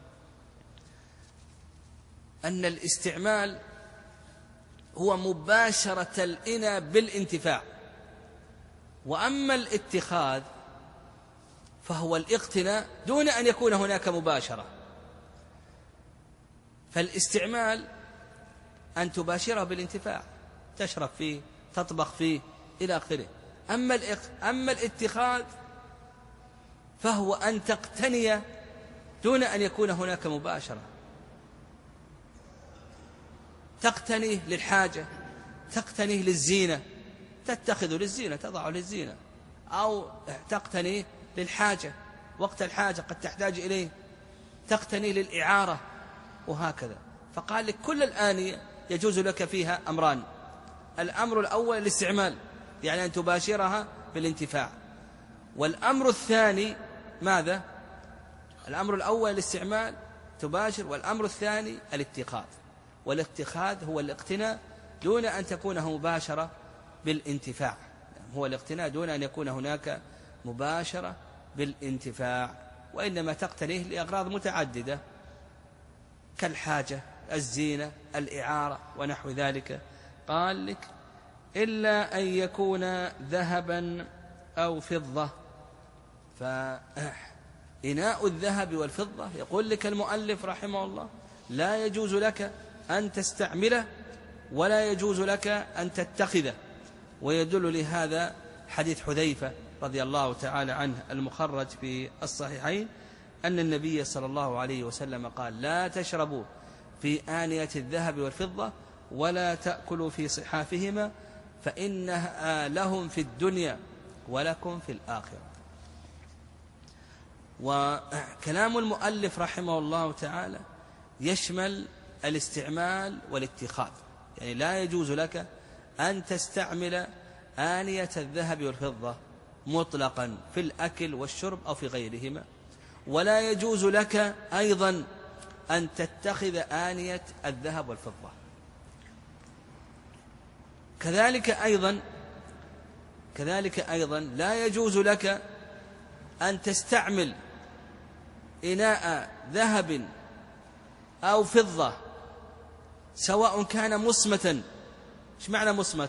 أن الاستعمال هو مباشرة الإناء بالانتفاع، وأما الاتخاذ فهو الاقتناء دون أن يكون هناك مباشرة. فالاستعمال أن تباشره بالانتفاع، تشرب فيه، تطبخ فيه، إلى آخره. أما الاتخاذ فهو أن تقتني دون أن يكون هناك مباشرة، تقتنيه للحاجة، تقتنيه للزينة، تتخذ للزينة، تضع للزينة، أو تقتنيه للحاجة، وقت الحاجة قد تحتاج إليه، تقتنيه للإعارة، وهكذا. فقال لك: كل الآنية يجوز لك فيها أمران: الأمر الأول الاستعمال، يعني أن تباشرها بالانتفاع. والأمر الثاني ماذا؟ الأمر الأول الاستعمال تباشر، والأمر الثاني الاتخاذ. والاتخاذ هو الاقتناء دون أن تكون مباشرة بالانتفاع، هو الاقتناء دون أن يكون هناك مباشرة بالانتفاع، وإنما تقتنيه لأغراض متعددة كالحاجة، الزينة، الإعارة، ونحو ذلك. قال لك: إلا أن يكون ذهبا أو فضة. فإناء الذهب والفضة يقول لك المؤلف رحمه الله: لا يجوز لك أن تستعمله ولا يجوز لك أن تتخذه. ويدل لهذا حديث حذيفة رضي الله تعالى عنه المخرج في الصحيحين أن النبي صلى الله عليه وسلم قال: لا تشربوا في آنية الذهب والفضة ولا تأكلوا في صحافهما فإنها لهم في الدنيا ولكم في الآخرة. وكلام المؤلف رحمه الله تعالى يشمل الاستعمال والاتخاذ، يعني لا يجوز لك أن تستعمل آنية الذهب والفضة مطلقا في الأكل والشرب أو في غيرهما، ولا يجوز لك أيضا أن تتخذ آنية الذهب والفضة. كذلك أيضا لا يجوز لك أن تستعمل إناء ذهب أو فضة سواء كان مصمتا. إيش معنى مصمت؟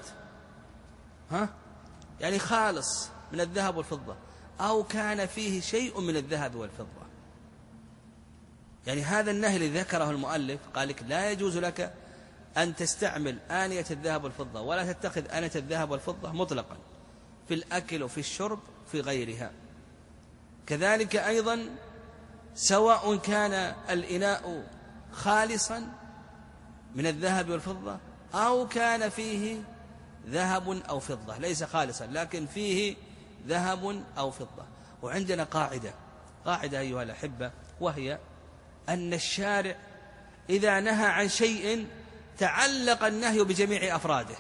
يعني خالص من الذهب والفضة، أو كان فيه شيء من الذهب والفضة. يعني هذا النهي الذي ذكره المؤلف قال لك: لا يجوز لك أن تستعمل آنية الذهب والفضة ولا تتخذ آنية الذهب والفضة مطلقا في الأكل وفي الشرب في غيرها. كذلك أيضا سواء كان الإناء خالصا من الذهب والفضة أو كان فيه ذهب أو فضة، ليس خالصا لكن فيه ذهب أو فضة. وعندنا قاعدة أيها الأحبة، وهي أن الشارع إذا نهى عن شيء تعلق النهي بجميع أفراده،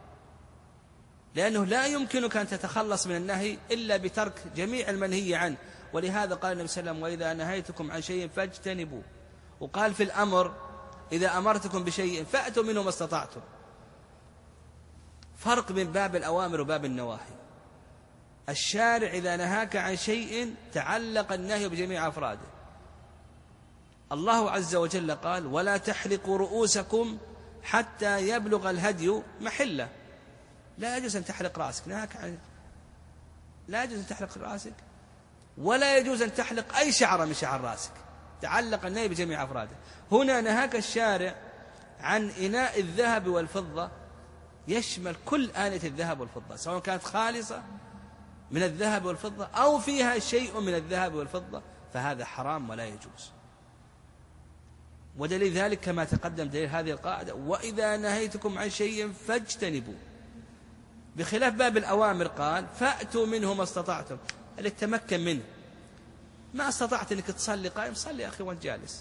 لأنه لا يمكنك أن تتخلص من النهي إلا بترك جميع المنهي عنه. ولهذا قال النبي صلى الله عليه وسلم: وإذا نهيتكم عن شيء فاجتنبوه. وقال في الأمر: إذا أمرتكم بشيء فأتوا منه ما استطعتم. فرق بين باب الأوامر وباب النواهي. الشارع إذا نهاك عن شيء تعلق النهي بجميع أفراده. الله عز وجل قال: ولا تحلقوا رؤوسكم حتى يبلغ الهدي محله. لا يجوز أن تحلق رأسك، نهاك عن، لا يجوز أن تحلق رأسك، ولا يجوز أن تحلق أي شعرة من شعر رأسك، تعلق النهي بجميع أفراده. هنا نهاك الشارع عن إناء الذهب والفضة، يشمل كل آنية الذهب والفضة، سواء كانت خالصة من الذهب والفضة أو فيها شيء من الذهب والفضة، فهذا حرام ولا يجوز. ودليل ذلك كما تقدم دليل هذه القاعدة: وإذا نهيتكم عن شيء فاجتنبوا. بخلاف باب الأوامر قال: فأتوا منه ما استطعتم، اللي تمكن منه. ما استطعت أنك تصلي قائم، صلي يا أخي وانت جالس،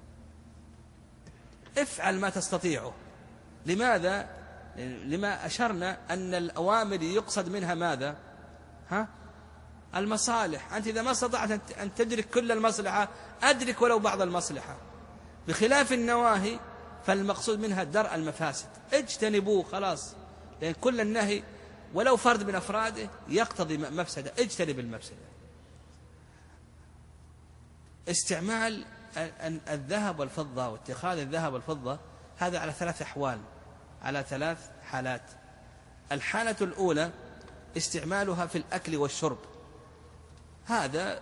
افعل ما تستطيعه. لماذا؟ لما أشرنا أن الأوامر يقصد منها ماذا؟ المصالح. أنت إذا ما استطعت أن تدرك كل المصلحة، أدرك ولو بعض المصلحة. بخلاف النواهي فالمقصود منها درء المفاسد، اجتنبوه خلاص، لأن كل النهي ولو فرد من أفراده يقتضي مفسدة، اجتنب المفسدة. استعمال الذهب والفضة واتخاذ الذهب والفضة هذا على 3 أحوال، على 3 حالات. الحالة الأولى استعمالها في الأكل والشرب. هذا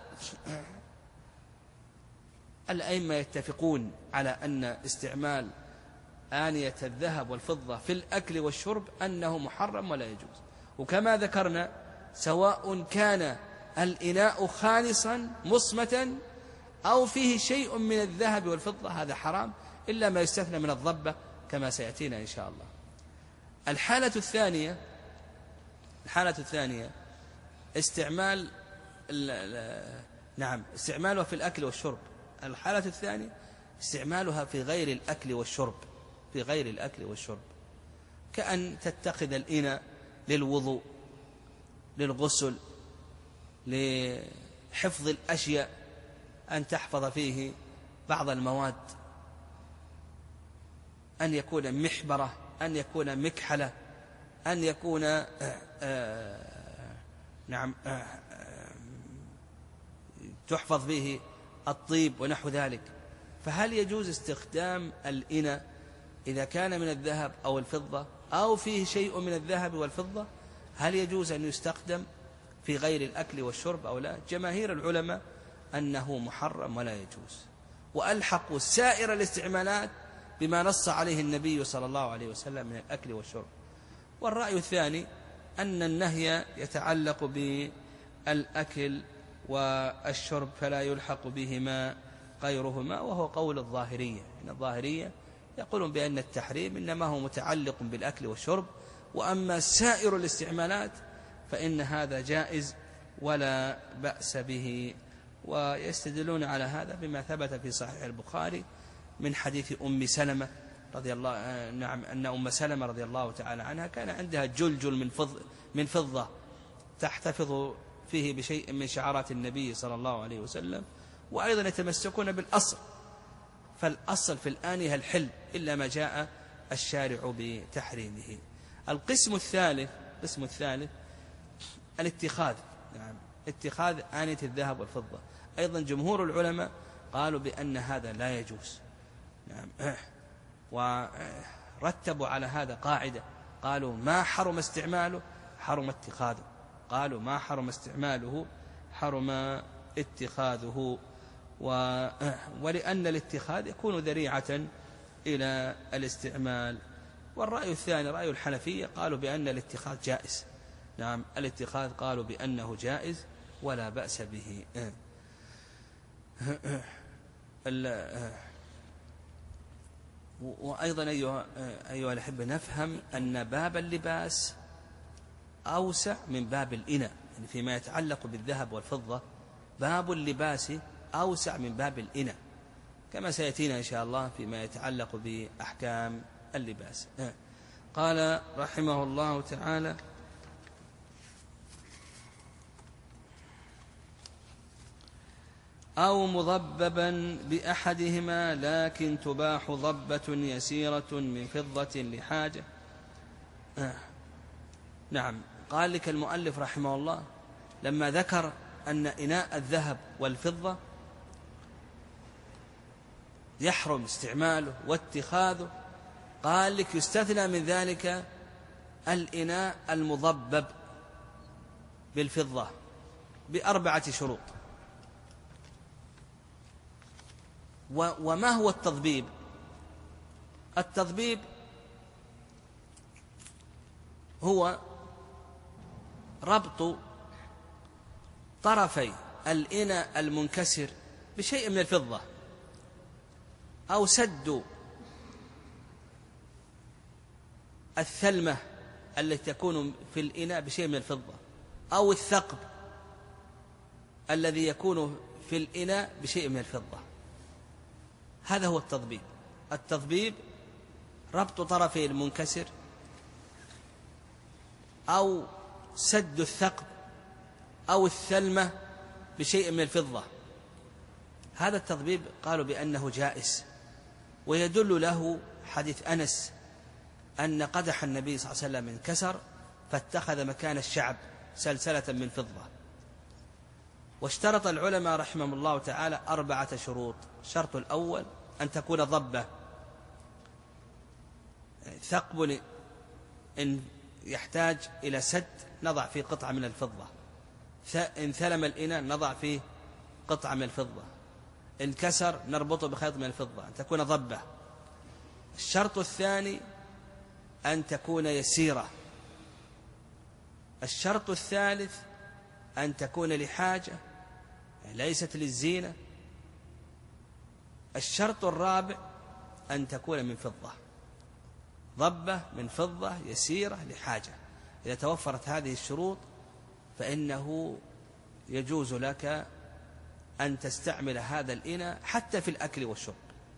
الأئمة يتفقون على أن استعمال آنية الذهب والفضة في الأكل والشرب أنه محرم ولا يجوز. وكما ذكرنا، سواء كان الإناء خالصا مصمتا أو فيه شيء من الذهب والفضة، هذا حرام، إلا ما يستثنى من الضبة كما سيأتينا إن شاء الله. الحالة الثانية استعمال استعمالها في الأكل والشرب. الحالة الثانية استعمالها في غير الأكل والشرب، كأن تتخذ الإناء للوضوء، للغسل، لحفظ الأشياء، أن تحفظ فيه بعض المواد، أن يكون محبرة، أن يكون مكحلة، أن يكون تحفظ به الطيب ونحو ذلك. فهل يجوز استخدام الإناء إذا كان من الذهب أو الفضة أو فيه شيء من الذهب والفضة؟ هل يجوز أن يستخدم في غير الأكل والشرب أو لا؟ جماهير العلماء أنه محرم ولا يجوز، وألحقوا سائر الاستعمالات بما نص عليه النبي صلى الله عليه وسلم من الأكل والشرب. والرأي الثاني أن النهي يتعلق بالأكل والشرب فلا يلحق بهما غيرهما، وهو قول الظاهرية. إن الظاهرية يقولون بأن التحريم إنما هو متعلق بالأكل والشرب، وأما سائر الاستعمالات فإن هذا جائز ولا بأس به. ويستدلون على هذا بما ثبت في صحيح البخاري من حديث أم سلمة رضي الله أن أم سلمة رضي الله تعالى عنها كان عندها جلجل من فضة تحتفظ فيه بشيء من شعارات النبي صلى الله عليه وسلم، وأيضا يتمسكون بالأصل، فالأصل في الآنية الحل إلا ما جاء الشارع بتحريمه. القسم الثالث الاتخاذ، اتخاذ آنية الذهب والفضة. أيضا جمهور العلماء قالوا بأن هذا لا يجوز، ورتبوا على هذا قاعدة، قالوا ما حرم استعماله حرم اتخاذه، قالوا ما حرم استعماله حرم اتخاذه، ولأن الاتخاذ يكون ذريعة إلى الاستعمال. والرأي الثاني رأي الحنفية، قالوا بأن الاتخاذ جائز، الاتخاذ قالوا بأنه جائز ولا بأس به. وأيضا أيها الأحبة نفهم أن باب اللباس أوسع من باب الإناء، يعني فيما يتعلق بالذهب والفضة باب اللباس أوسع من باب الإناء، كما سيأتينا إن شاء الله فيما يتعلق بأحكام اللباس. قال رحمه الله تعالى: أو مضببا بأحدهما لكن تباح ضبة يسيرة من فضة لحاجة. نعم، قال لك المؤلف رحمه الله لما ذكر أن إناء الذهب والفضة يحرم استعماله واتخاذه، قال لك يستثنى من ذلك الإناء المضبب بالفضة ب4 شروط. وما هو التضبيب؟ التضبيب هو ربط طرفي الإناء المنكسر بشيء من الفضة، أو سد الثلمة التي تكون في الإناء بشيء من الفضة، أو الثقب الذي يكون في الإناء بشيء من الفضة. هذا هو التضبيب. التضبيب ربط طرفي المنكسر أو سد الثقب أو الثلمة بشيء من الفضة. هذا التضبيب قالوا بأنه جائز، ويدل له حديث أنس أن قدح النبي صلى الله عليه وسلم انكسر فاتخذ مكان الشعب سلسلة من فضة. واشترط العلماء رحمهم الله تعالى 4 شروط. الشرط الأول أن تكون ضبة، ثقب إن يحتاج إلى سد نضع فيه قطعة من الفضة، إن ثلم الإناء نضع فيه قطعة من الفضة، إن كسر نربطه بخيط من الفضة، أن تكون ضبة. الشرط الثاني أن تكون يسيرة. الشرط الثالث أن تكون لحاجة ليست للزينة. الشرط الرابع أن تكون من فضة، ضبة من فضة يسيرة لحاجة. إذا توفرت هذه الشروط فإنه يجوز لك أن تستعمل هذا الإناء حتى في الأكل والشرب.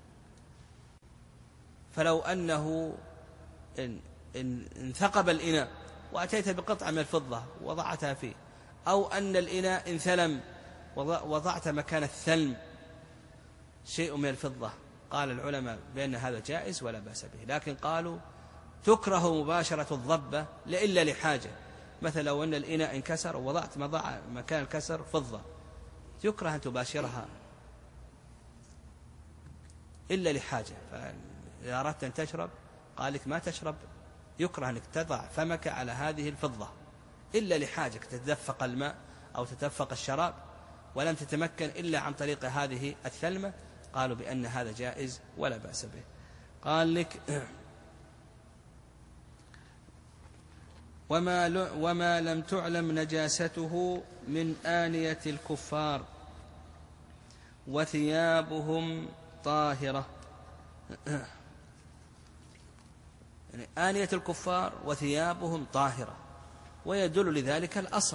فلو أنه إن ثقب الإناء وأتيت بقطعة من الفضة وضعتها فيه، أو أن الإناء إن ثلم وضعت مكان الثلم شيء من الفضة، قال العلماء بأن هذا جائز ولا بأس به. لكن قالوا تكره مباشرة الضبة إلا لحاجة. مثلا لو أن الإناء انكسر ووضعت مكان الكسر فضة، يكره أن تباشرها إلا لحاجة. فإذا أردت أن تشرب قال لك ما تشرب، يكره أنك تضع فمك على هذه الفضة إلا لحاجة، تتدفق الماء أو تتدفق الشراب ولم تتمكن إلا عن طريق هذه الثلمة، قالوا بأن هذا جائز ولا بأس به. قال لك وما لم تعلم نجاسته من آنية الكفار وثيابهم طاهرة. يعني آنية الكفار وثيابهم طاهرة، ويدل لذلك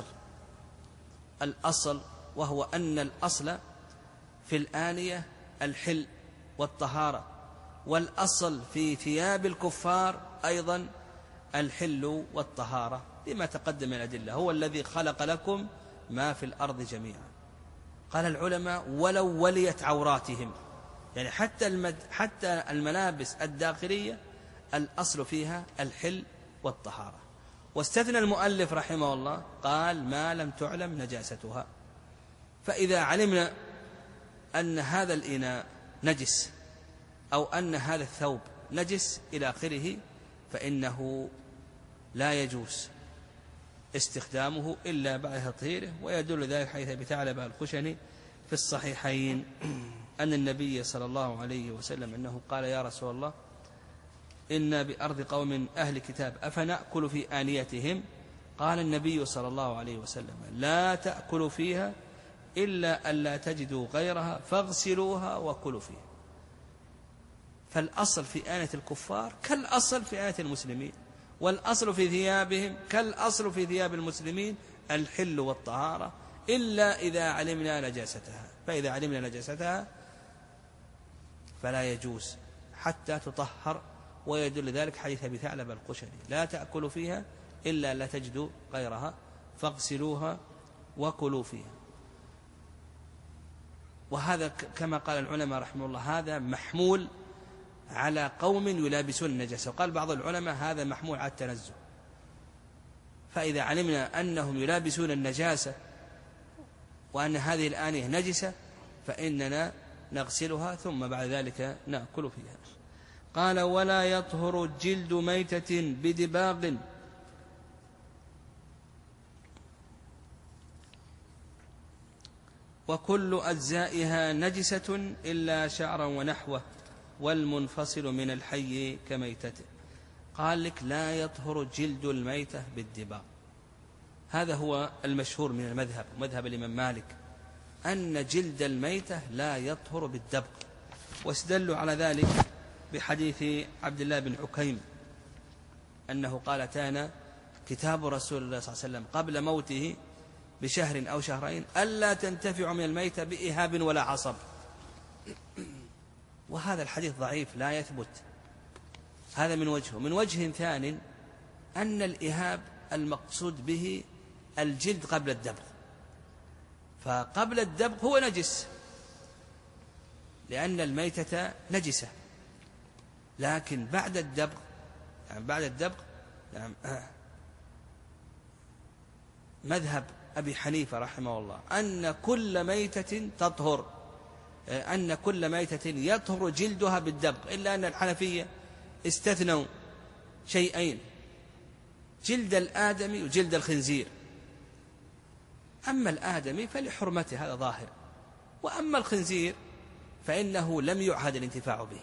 الأصل وهو أن الأصل في الآنية الحل والطهارة، والأصل في ثياب الكفار أيضا الحل والطهارة، لما تقدم من الأدلة. هو الذي خلق لكم ما في الأرض جميعا. قال العلماء ولو وليت عوراتهم، يعني حتى الملابس الداخلية الأصل فيها الحل والطهارة. واستثنى المؤلف رحمه الله قال ما لم تعلم نجاستها. فإذا علمنا أن هذا الإناء نجس أو أن هذا الثوب نجس إلى آخره، فإنه لا يجوز استخدامه إلا بعد تطهيره. ويدل ذلك حيث بثعلبة الخشني في الصحيحين أن النبي صلى الله عليه وسلم أنه قال يا رسول الله إنا بأرض قوم أهل كتاب أفنأكل في آنيتهم؟ قال النبي صلى الله عليه وسلم لا تأكلوا فيها إلا ألا تجدوا غيرها فاغسلوها وكلوا فيها. فالأصل في آنية الكفار كالأصل في آنية المسلمين، والأصل في ثيابهم كالأصل في ثياب المسلمين الحل والطهارة، إلا إذا علمنا نجاستها، فإذا علمنا نجاستها فلا يجوز حتى تطهر. ويدل ذلك حديث أبي ثعلبة الخشني: لا تأكلوا فيها إلا لا تجدوا غيرها فاغسلوها وكلوا فيها. وهذا كما قال العلماء رحمه الله هذا محمول على قوم يلابسون النجاسة، وقال بعض العلماء هذا محمول على التنزه. فإذا علمنا أنهم يلابسون النجاسة وأن هذه الآنية نجسة فإننا نغسلها ثم بعد ذلك نأكل فيها. قال: ولا يطهر جلد ميتة بدباغ وكل أجزائها نجسة إلا شعرا ونحوه والمنفصل من الحي كميتته. قال لك: لا يطهر جلد الميتة بالدباغ. هذا هو المشهور من المذهب، مذهب الإمام مالك، أن جلد الميتة لا يطهر بالدبغ. واستدلوا على ذلك بحديث عبد الله بن عكيم أنه قال: أتانا كتاب رسول الله صلى الله عليه وسلم قبل موته بشهر أو شهرين ألا تنتفع من الميتة بإهاب ولا عصب. وهذا الحديث ضعيف لا يثبت. هذا من وجهه. من وجه ثاني أن الإهاب المقصود به الجلد قبل الدبغ، فقبل الدبغ هو نجس لأن الميتة نجسة، لكن بعد الدبغ مذهب أبي حنيفة رحمه الله أن كل ميتة تطهر، أن كل ميتة يطهر جلدها بالدبغ، إلا أن الحنفية استثنوا شيئين: جلد الآدمي وجلد الخنزير. أما الآدمي فلحرمته هذا ظاهر، وأما الخنزير فإنه لم يعهد الانتفاع به.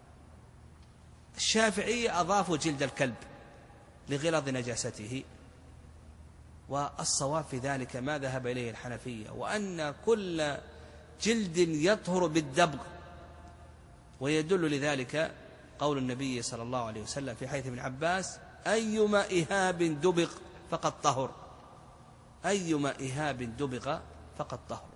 الشافعية أضافوا جلد الكلب لغلظ نجاسته، والصواب في ذلك ما ذهب إليه الحنفية، وأن كل جلد يطهر بالدبغ. ويدل لذلك قول النبي صلى الله عليه وسلم في حديث ابن عباس: أيما إهاب دبغ فقد طهر، أيما إهاب دبغ فقد طهر.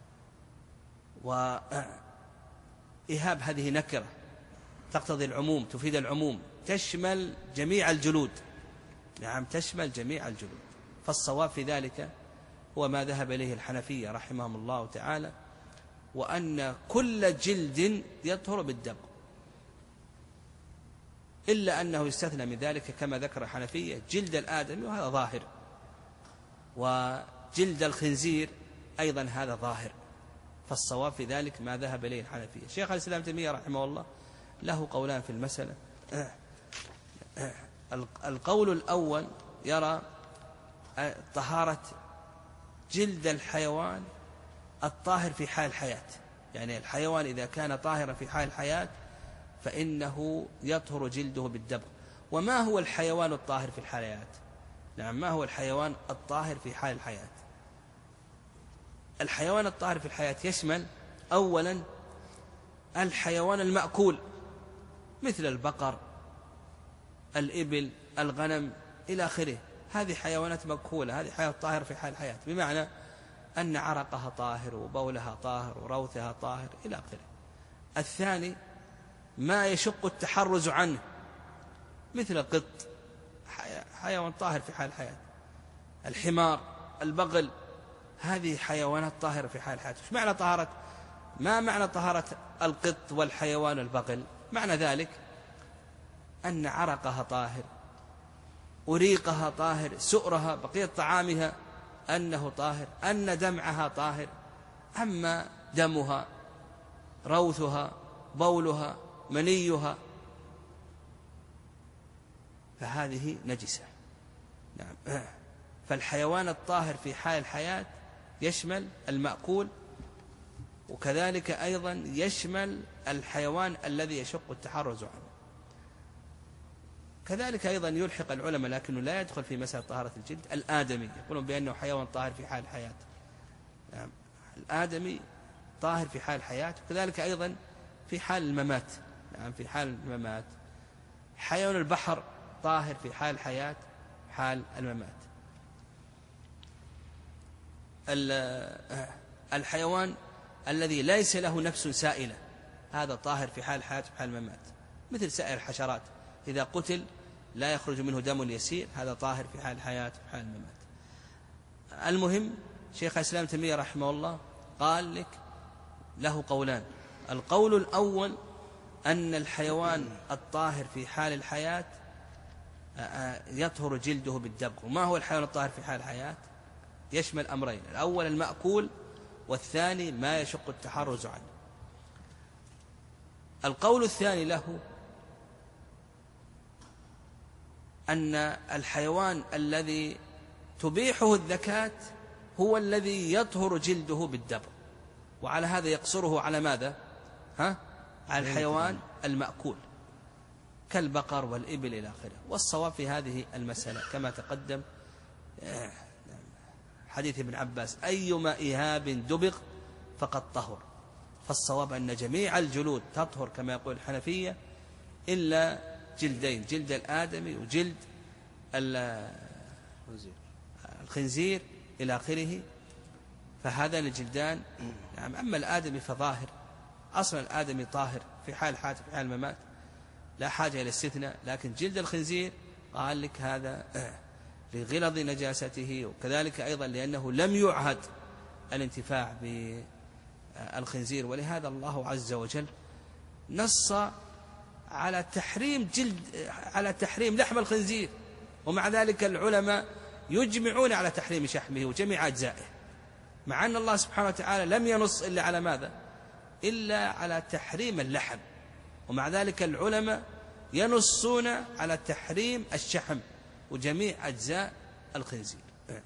وإهاب هذه نكرة تقتضي العموم، تفيد العموم، تشمل جميع الجلود. نعم، تشمل جميع الجلود. فالصواب في ذلك هو ما ذهب إليه الحنفية رحمهم الله تعالى، وأن كل جلد يطهر بالدبغ، إلا أنه يستثنى من ذلك كما ذكر الحنفية جلد الآدمي، وهذا ظاهر، وجلد الخنزير أيضا هذا ظاهر. فالصواب في ذلك ما ذهب إليه الحنفية. شيخ الإسلام ابن تيمية رحمه الله له قولان في المسألة. القول الأول يرى طهارة جلد الحيوان الطاهر في حال الحياة، يعني الحيوان إذا كان طاهرا في حال الحياة فإنه يطهر جلده بالدبغ. وما هو الحيوان الطاهر في الحياة؟ نعم، ما هو الحيوان الطاهر في حال الحياة؟ الحيوان الطاهر في الحياة يشمل أولا الحيوان المأكول مثل البقر، الإبل، الغنم إلى آخره، هذه حيوانات مأكولة، هذه حيوانات طاهرة في حال الحياة، بمعنى أن عرقها طاهر وبولها طاهر وروثها طاهر إلى آخره. الثاني ما يشق التحرز عنه مثل القط، حيوان طاهر في حال الحياة، الحمار، البغل، هذه حيوانات طاهرة في حال الحياة. مش معنى طهارة؟ ما معنى طهارة القط والحيوان البغل؟ معنى ذلك أن عرقها طاهر، أريقها طاهر، سؤرها، بقية طعامها أنه طاهر، أن دمعها طاهر. أما دمها، روثها، بولها، منيها، فهذه نجسة. نعم. فالحيوان الطاهر في حال الحياة يشمل المأكول، وكذلك أيضا يشمل الحيوان الذي يشق التحرز عنه. كذلك أيضا يلحق العلماء، لكنه لا يدخل في مسألة طهارة الجلد، الآدمي، يقولون بأنه حيوان طاهر في حال الحياة. نعم. الآدمي طاهر في حال الحياة، وكذلك أيضا في حال الممات. يعني في حال الممات. حيوان البحر طاهر في حال الحياة حال الممات. الحيوان الذي ليس له نفس سائلة هذا طاهر في حال الحياة وحال الممات، مثل سائر الحشرات إذا قتل لا يخرج منه دم يسير، هذا طاهر في حال الحياة وحال الممات. المهم شيخ الإسلام تيمية رحمه الله قال لك له قولان. القول الأول أن الحيوان الطاهر في حال الحياة يطهر جلده بالدبغ. وما هو الحيوان الطاهر في حال الحياة؟ يشمل أمرين، الأول المأكول والثاني ما يشق التحرز عنه. القول الثاني له أن الحيوان الذي تبيحه الذكاة هو الذي يطهر جلده بالدبغ، وعلى هذا يقصره على ماذا؟ على الحيوان المأكول كالبقر والإبل إلى آخره. والصواب في هذه المسألة كما تقدم حديث ابن عباس: أيما إهاب دبغ فقد طهر. فالصواب أن جميع الجلود تطهر كما يقول الحنفية إلا جلدين، جلد الآدمي وجلد الخنزير إلى آخره، فهذان الجلدان نعم. أما الآدمي فظاهر، أصلا الآدمي طاهر في حال الحياة في حال الممات، لا حاجة إلى استثناء. لكن جلد الخنزير قال لك هذا لغلظ نجاسته، وكذلك أيضا لأنه لم يعهد الانتفاع بالخنزير، ولهذا الله عز وجل نص على تحريم لحم الخنزير، ومع ذلك العلماء يجمعون على تحريم شحمه وجميع أجزائه، مع أن الله سبحانه وتعالى لم ينص إلا على ماذا؟ إلا على تحريم اللحم، ومع ذلك العلماء ينصون على تحريم الشحم وجميع أجزاء الخنزير.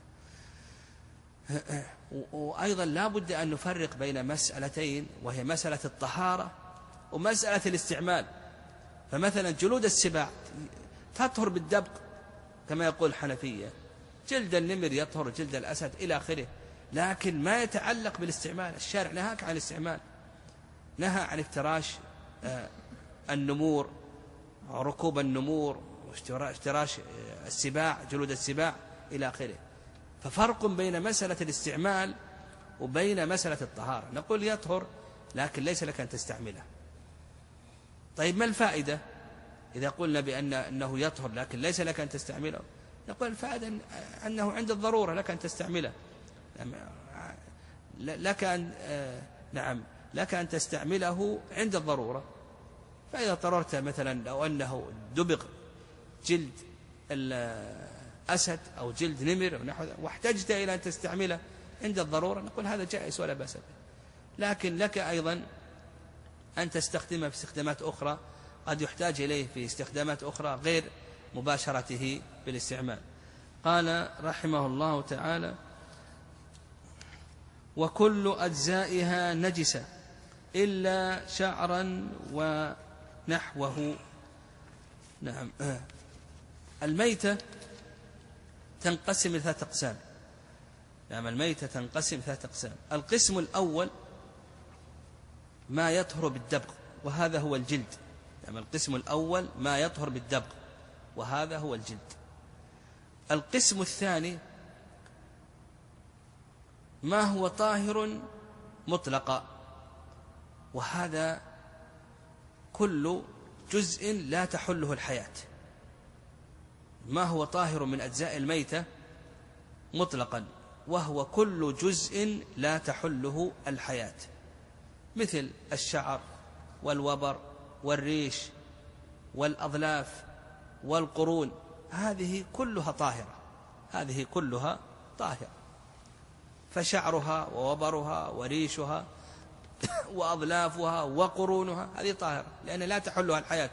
وأيضا لا بد أن نفرق بين مسألتين، وهي مسألة الطهارة ومسألة الاستعمال. فمثلا جلود السباع تطهر بالدبغ كما يقول الحنفية، جلد النمر يطهر، جلد الأسد إلى آخره، لكن ما يتعلق بالاستعمال. الشارع نهاك عن الاستعمال، نهى عن افتراش النمور، ركوب النمور، وافتراش السباع، جلود السباع إلى آخره. ففرق بين مسألة الاستعمال وبين مسألة الطهارة. نقول يطهر لكن ليس لك أن تستعمله. طيب ما الفائدة إذا قلنا بأنه يطهر لكن ليس لك أن تستعمله؟ نقول الفائدة أنه عند الضرورة لك أن تستعمله، لك أن تستعمله عند الضرورة. فإذا اضطررت مثلا لو أنه دبغ جلد الأسد أو جلد نمر أو نحو ذلك واحتجت إلى أن تستعمله عند الضرورة، نقول هذا جائز ولا بأس به. لكن لك أيضا أن تستخدمه في استخدامات أخرى، قد يحتاج إليه في استخدامات أخرى غير مباشرته بالاستعمال. قال رحمه الله تعالى: وكل أجزائها نجسة إلا شعرا ونحوه. نعم. الميتة تنقسم إلى 3 أقسام. نعم، الميتة تنقسم إلى 3 أقسام. القسم الأول ما يطهر بالدبغ وهذا هو الجلد. نعم، القسم الأول ما يطهر بالدبغ وهذا هو الجلد. القسم الثاني ما هو طاهر مطلقا، وهذا كل جزء لا تحله الحياة. ما هو طاهر من أجزاء الميتة مطلقا، وهو كل جزء لا تحله الحياة، مثل الشعر والوبر والريش والأظلاف والقرون، هذه كلها طاهرة، هذه كلها طاهرة. فشعرها ووبرها وريشها وأظلافها وقرونها هذه طاهرة، لأن لا تحلها الحياة،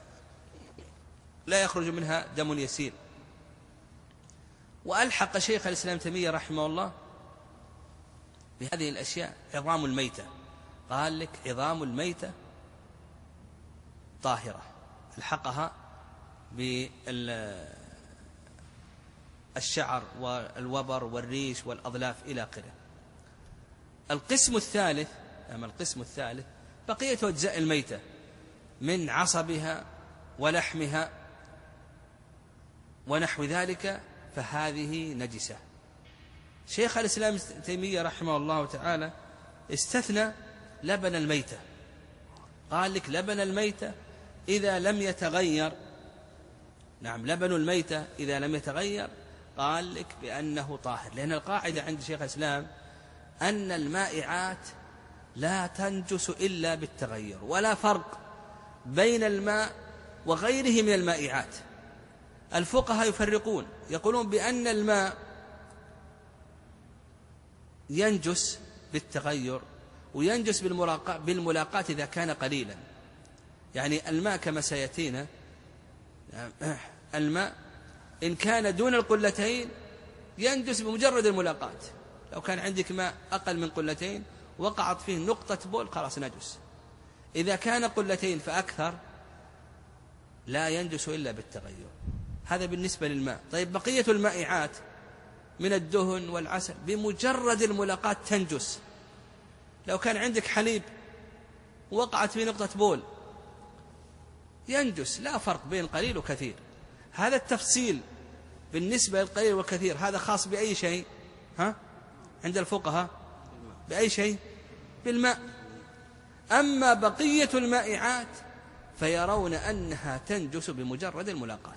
لا يخرج منها دم يسير. وألحق شيخ الإسلام تيمية رحمه الله بهذه الأشياء عظام الميتة، قال لك عظام الميتة طاهرة، الحقها بالشعر والوبر والريش والأظلاف إلى آخره. القسم الثالث، أما القسم الثالث بقية أجزاء الميتة، من عصبها ولحمها ونحو ذلك فهذه نجسة. شيخ الإسلام ابن تيمية رحمه الله تعالى استثنى لبن الميتة، قال لك لبن الميتة إذا لم يتغير، نعم لبن الميتة إذا لم يتغير قال لك بأنه طاهر، لأن القاعدة عند شيخ الإسلام أن المائعات لا تنجس إلا بالتغير، ولا فرق بين الماء وغيره من المائعات. الفقهاء يفرقون، يقولون بأن الماء ينجس بالتغير وينجس بالملاقاة إذا كان قليلا. يعني الماء كما سيأتينا، الماء إن كان دون القلتين ينجس بمجرد الملاقاة. لو كان عندك ماء أقل من قلتين وقعت فيه نقطة بول خلاص نجس. إذا كان قلتين فأكثر لا ينجس إلا بالتغير. هذا بالنسبة للماء. طيب بقية المائعات من الدهن والعسل بمجرد الملاقاة تنجس. لو كان عندك حليب وقعت فيه نقطة بول ينجس، لا فرق بين قليل وكثير. هذا التفصيل بالنسبة للقليل والكثير هذا خاص بأي شيء؟ عند الفقهاء بأي شيء؟ بالماء. أما بقية المائعات فيرون أنها تنجس بمجرد الملاقاة.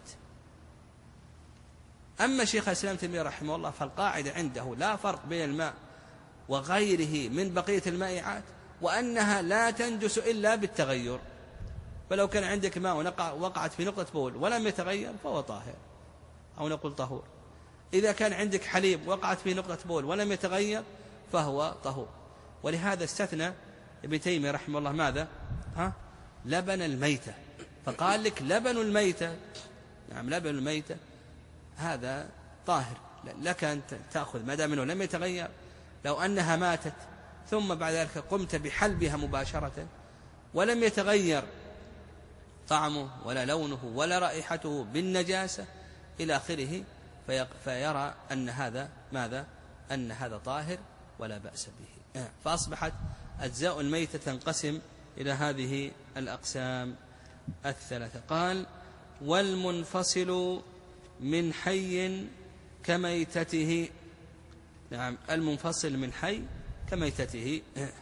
أما شيخ الإسلام تيمية رحمه الله فالقاعدة عنده لا فرق بين الماء وغيره من بقية المائعات، وأنها لا تنجس إلا بالتغير. فلو كان عندك ماء وقعت في نقطة بول ولم يتغير فهو طاهر أو نقول طهور. إذا كان عندك حليب وقعت في نقطة بول ولم يتغير فهو طهور. ولهذا استثنى ابن تيمية رحمه الله ماذا؟ لبن الميتة، فقال لك لبن الميتة، نعم لبن الميتة هذا طاهر لك أن تأخذ ما دام أنه لم يتغير. لو أنها ماتت ثم بعد ذلك قمت بحلبها مباشرة ولم يتغير طعمه ولا لونه ولا رائحته بالنجاسة إلى آخره فيرى أن هذا ماذا؟ أن هذا طاهر ولا بأس به. فأصبحت أجزاء الميتة تنقسم إلى هذه الأقسام الثلاثة. قال والمنفصل من حي كميتته، نعم المنفصل من حي كميتته.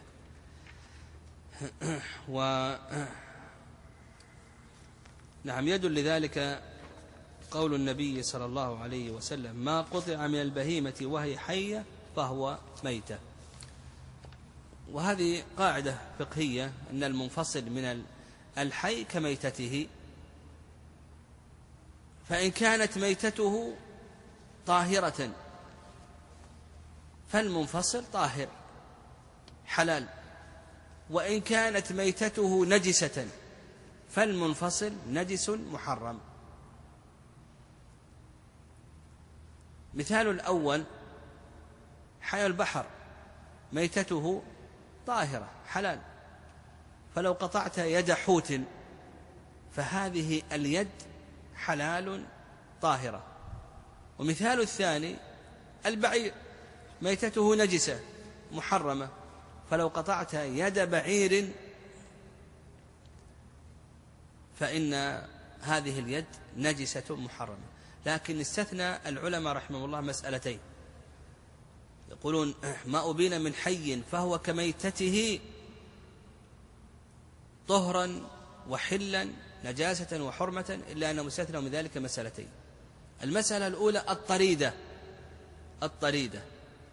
نعم يدل لذلك قول النبي صلى الله عليه وسلم ما قطع من البهيمة وهي حية فهو ميتة. وهذه قاعدة فقهية أن المنفصل من الحي كميتته، فإن كانت ميتته طاهرة فالمنفصل طاهر حلال، وإن كانت ميتته نجسة فالمنفصل نجس محرم. مثال الأول حي البحر ميتته طاهرة حلال، فلو قطعت يد حوت فهذه اليد حلال طاهرة. ومثال الثاني البعير ميتته نجسة محرمة، فلو قطعت يد بعير فإن هذه اليد نجسة محرمة. لكن استثنى العلماء رحمه الله مسألتين، يقولون ما أبين من حي فهو كميتته طهرا وحلا نجاسة وحرمة، إلا أن مستثنى من ذلك مسألتين. المسألة الأولى الطريدة،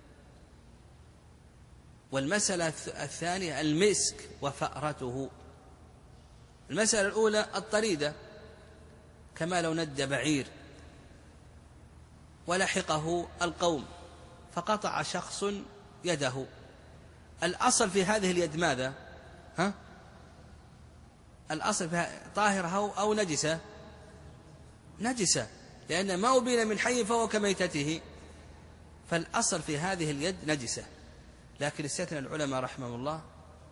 والمسألة الثانية المسك وفأرته. المسألة الأولى الطريدة، كما لو ند بعير ولحقه القوم فقطع شخص يده، الأصل في هذه اليد ماذا؟ الأصل فيها طاهرة أو نجسة، لأن ما أبين من حي فهو كميتته، فالأصل في هذه اليد نجسة. لكن استثنى العلماء رحمه الله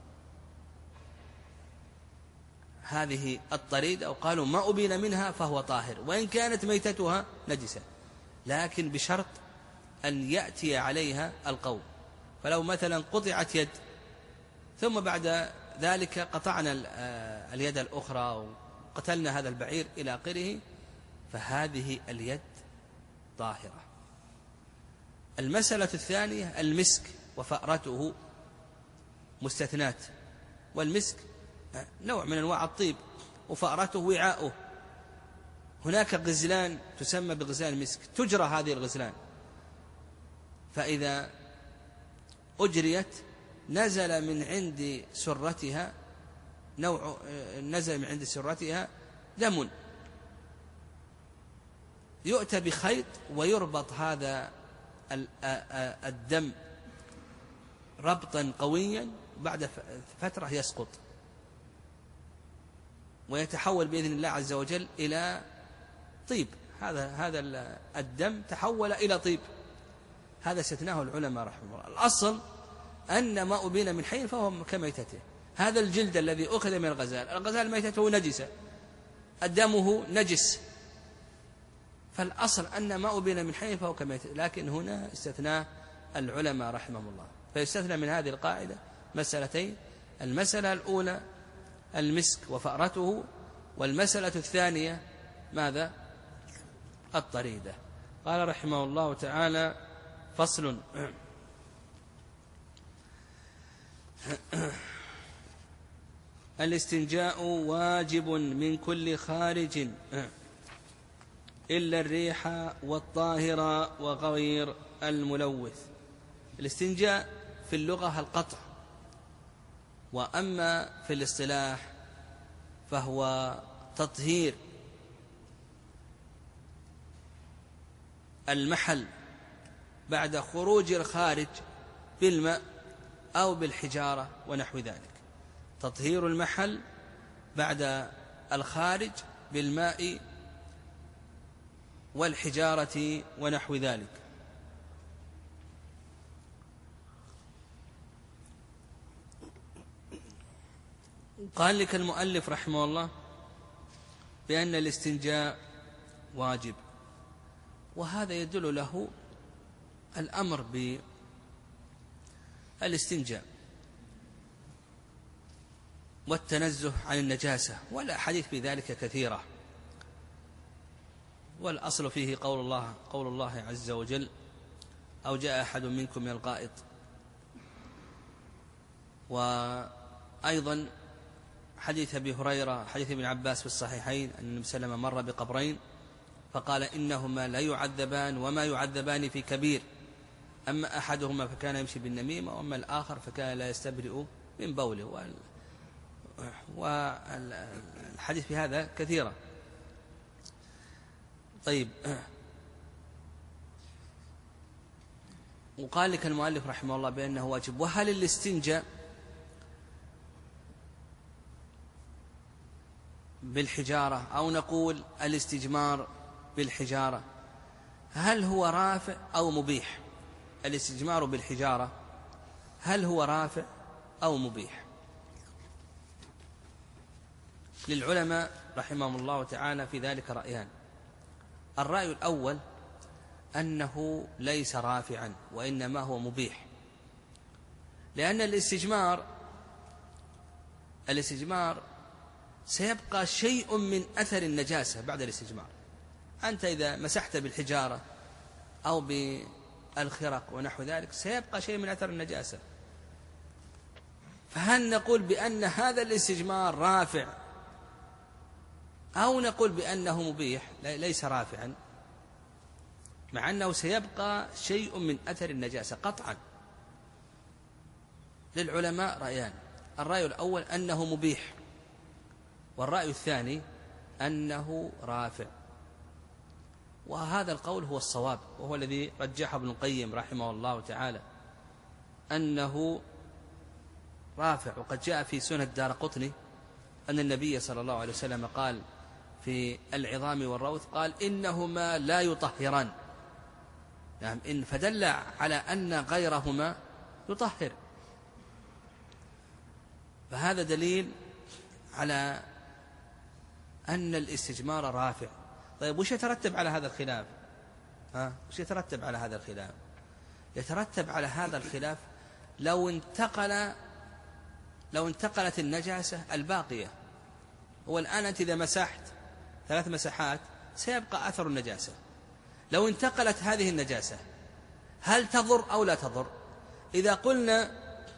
هذه الطريد، أو قالوا ما أبين منها فهو طاهر وإن كانت ميتتها نجسة، لكن بشرط أن يأتي عليها القوم. فلو مثلا قطعت يد ثم بعد ذلك قطعنا اليد الأخرى وقتلنا هذا البعير إلى آخره، فهذه اليد طاهرة. المسألة الثانية المسك وفأرته مستثنات، والمسك نوع من أنواع الطيب، وفأرته وعاؤه. هناك غزلان تسمى بغزلان المسك، تجرى هذه الغزلان، فإذا أجريت نزل من عند سرتها دم، يؤتى بخيط ويربط هذا الدم ربطا قويا، بعد فترة يسقط ويتحول بإذن الله عز وجل إلى طيب. هذا الدم تحول إلى طيب، هذا استثناه العلماء رحمه الله. الأصل أن ما أبين من حي فهو كميتته. هذا الجلد الذي أخذ من الغزال ميتته نجسة، دمه نجس، فالأصل أن ما أبين من حي فهو كميتته، لكن هنا استثناه العلماء رحمهم الله. فيستثنى من هذه القاعدة مسألتين: المسألة الأولى المسك وفأرته، والمسألة الثانية ماذا؟ الطريدة. قال رحمه الله تعالى: فصل: الاستنجاء واجب من كل خارج إلا الريح والطاهر وغير الملوث. الاستنجاء في اللغة القطع، وأما في الاصطلاح فهو تطهير المحل بعد خروج الخارج بالماء أو بالحجارة ونحو ذلك. تطهير المحل بعد الخارج بالماء والحجارة ونحو ذلك. قال لك المؤلف رحمه الله بأن الاستنجاء واجب، وهذا يدل له الأمر بالاستنجاء والتنزه عن النجاسة، والأحاديث في ذلك كثيرة. والأصل فيه قول الله عز وجل: أو جاء أحد منكم من الغائط. وأيضا حديث أبي هريرة، حديث ابن عباس في الصحيحين، أن النبي صلى الله عليه وسلم مر بقبرين فقال: إنهما لا يعذبان وما يعذبان في كبير، أما أحدهما فكان يمشي بالنميمة، وأما الآخر فكان لا يستبرئ من بوله. والحديث في هذا كثيرا. طيب، وقال لك المؤلف رحمه الله بأنه واجب. وهل الاستنجاء بالحجارة أو نقول الاستجمار بالحجارة هل هو رافع أو مبيح؟ الاستجمار بالحجارة هل هو رافع أو مبيح؟ للعلماء رحمهم الله تعالى في ذلك رأيان. الرأي الأول أنه ليس رافعا وإنما هو مبيح، لأن الاستجمار سيبقى شيء من أثر النجاسة بعد الاستجمار. أنت إذا مسحت بالحجارة أو بالخرق ونحو ذلك سيبقى شيء من أثر النجاسة، فهل نقول بأن هذا الاستجمار رافع أو نقول بأنه مبيح؟ ليس رافعا، مع أنه سيبقى شيء من أثر النجاسة قطعا. للعلماء رأيان: الرأي الأول أنه مبيح، والرأي الثاني أنه رافع. وهذا القول هو الصواب، وهو الذي رجحه ابن القيم رحمه الله تعالى، أنه رافع. وقد جاء في سنن الدارقطني أن النبي صلى الله عليه وسلم قال في العظام والروث، قال: إنهما لا يطهران. نعم، إن فدل على أن غيرهما يطهر، فهذا دليل على أن الاستجمار رافع. طيب، وش يترتب على هذا الخلاف؟ وش يترتب على هذا الخلاف؟ يترتب على هذا الخلاف لو انتقل لو انتقلت النجاسة الباقية. والآن أنت إذا مسحت 3 مسحات سيبقى أثر النجاسة. لو انتقلت هذه النجاسة هل تضر أو لا تضر؟ إذا قلنا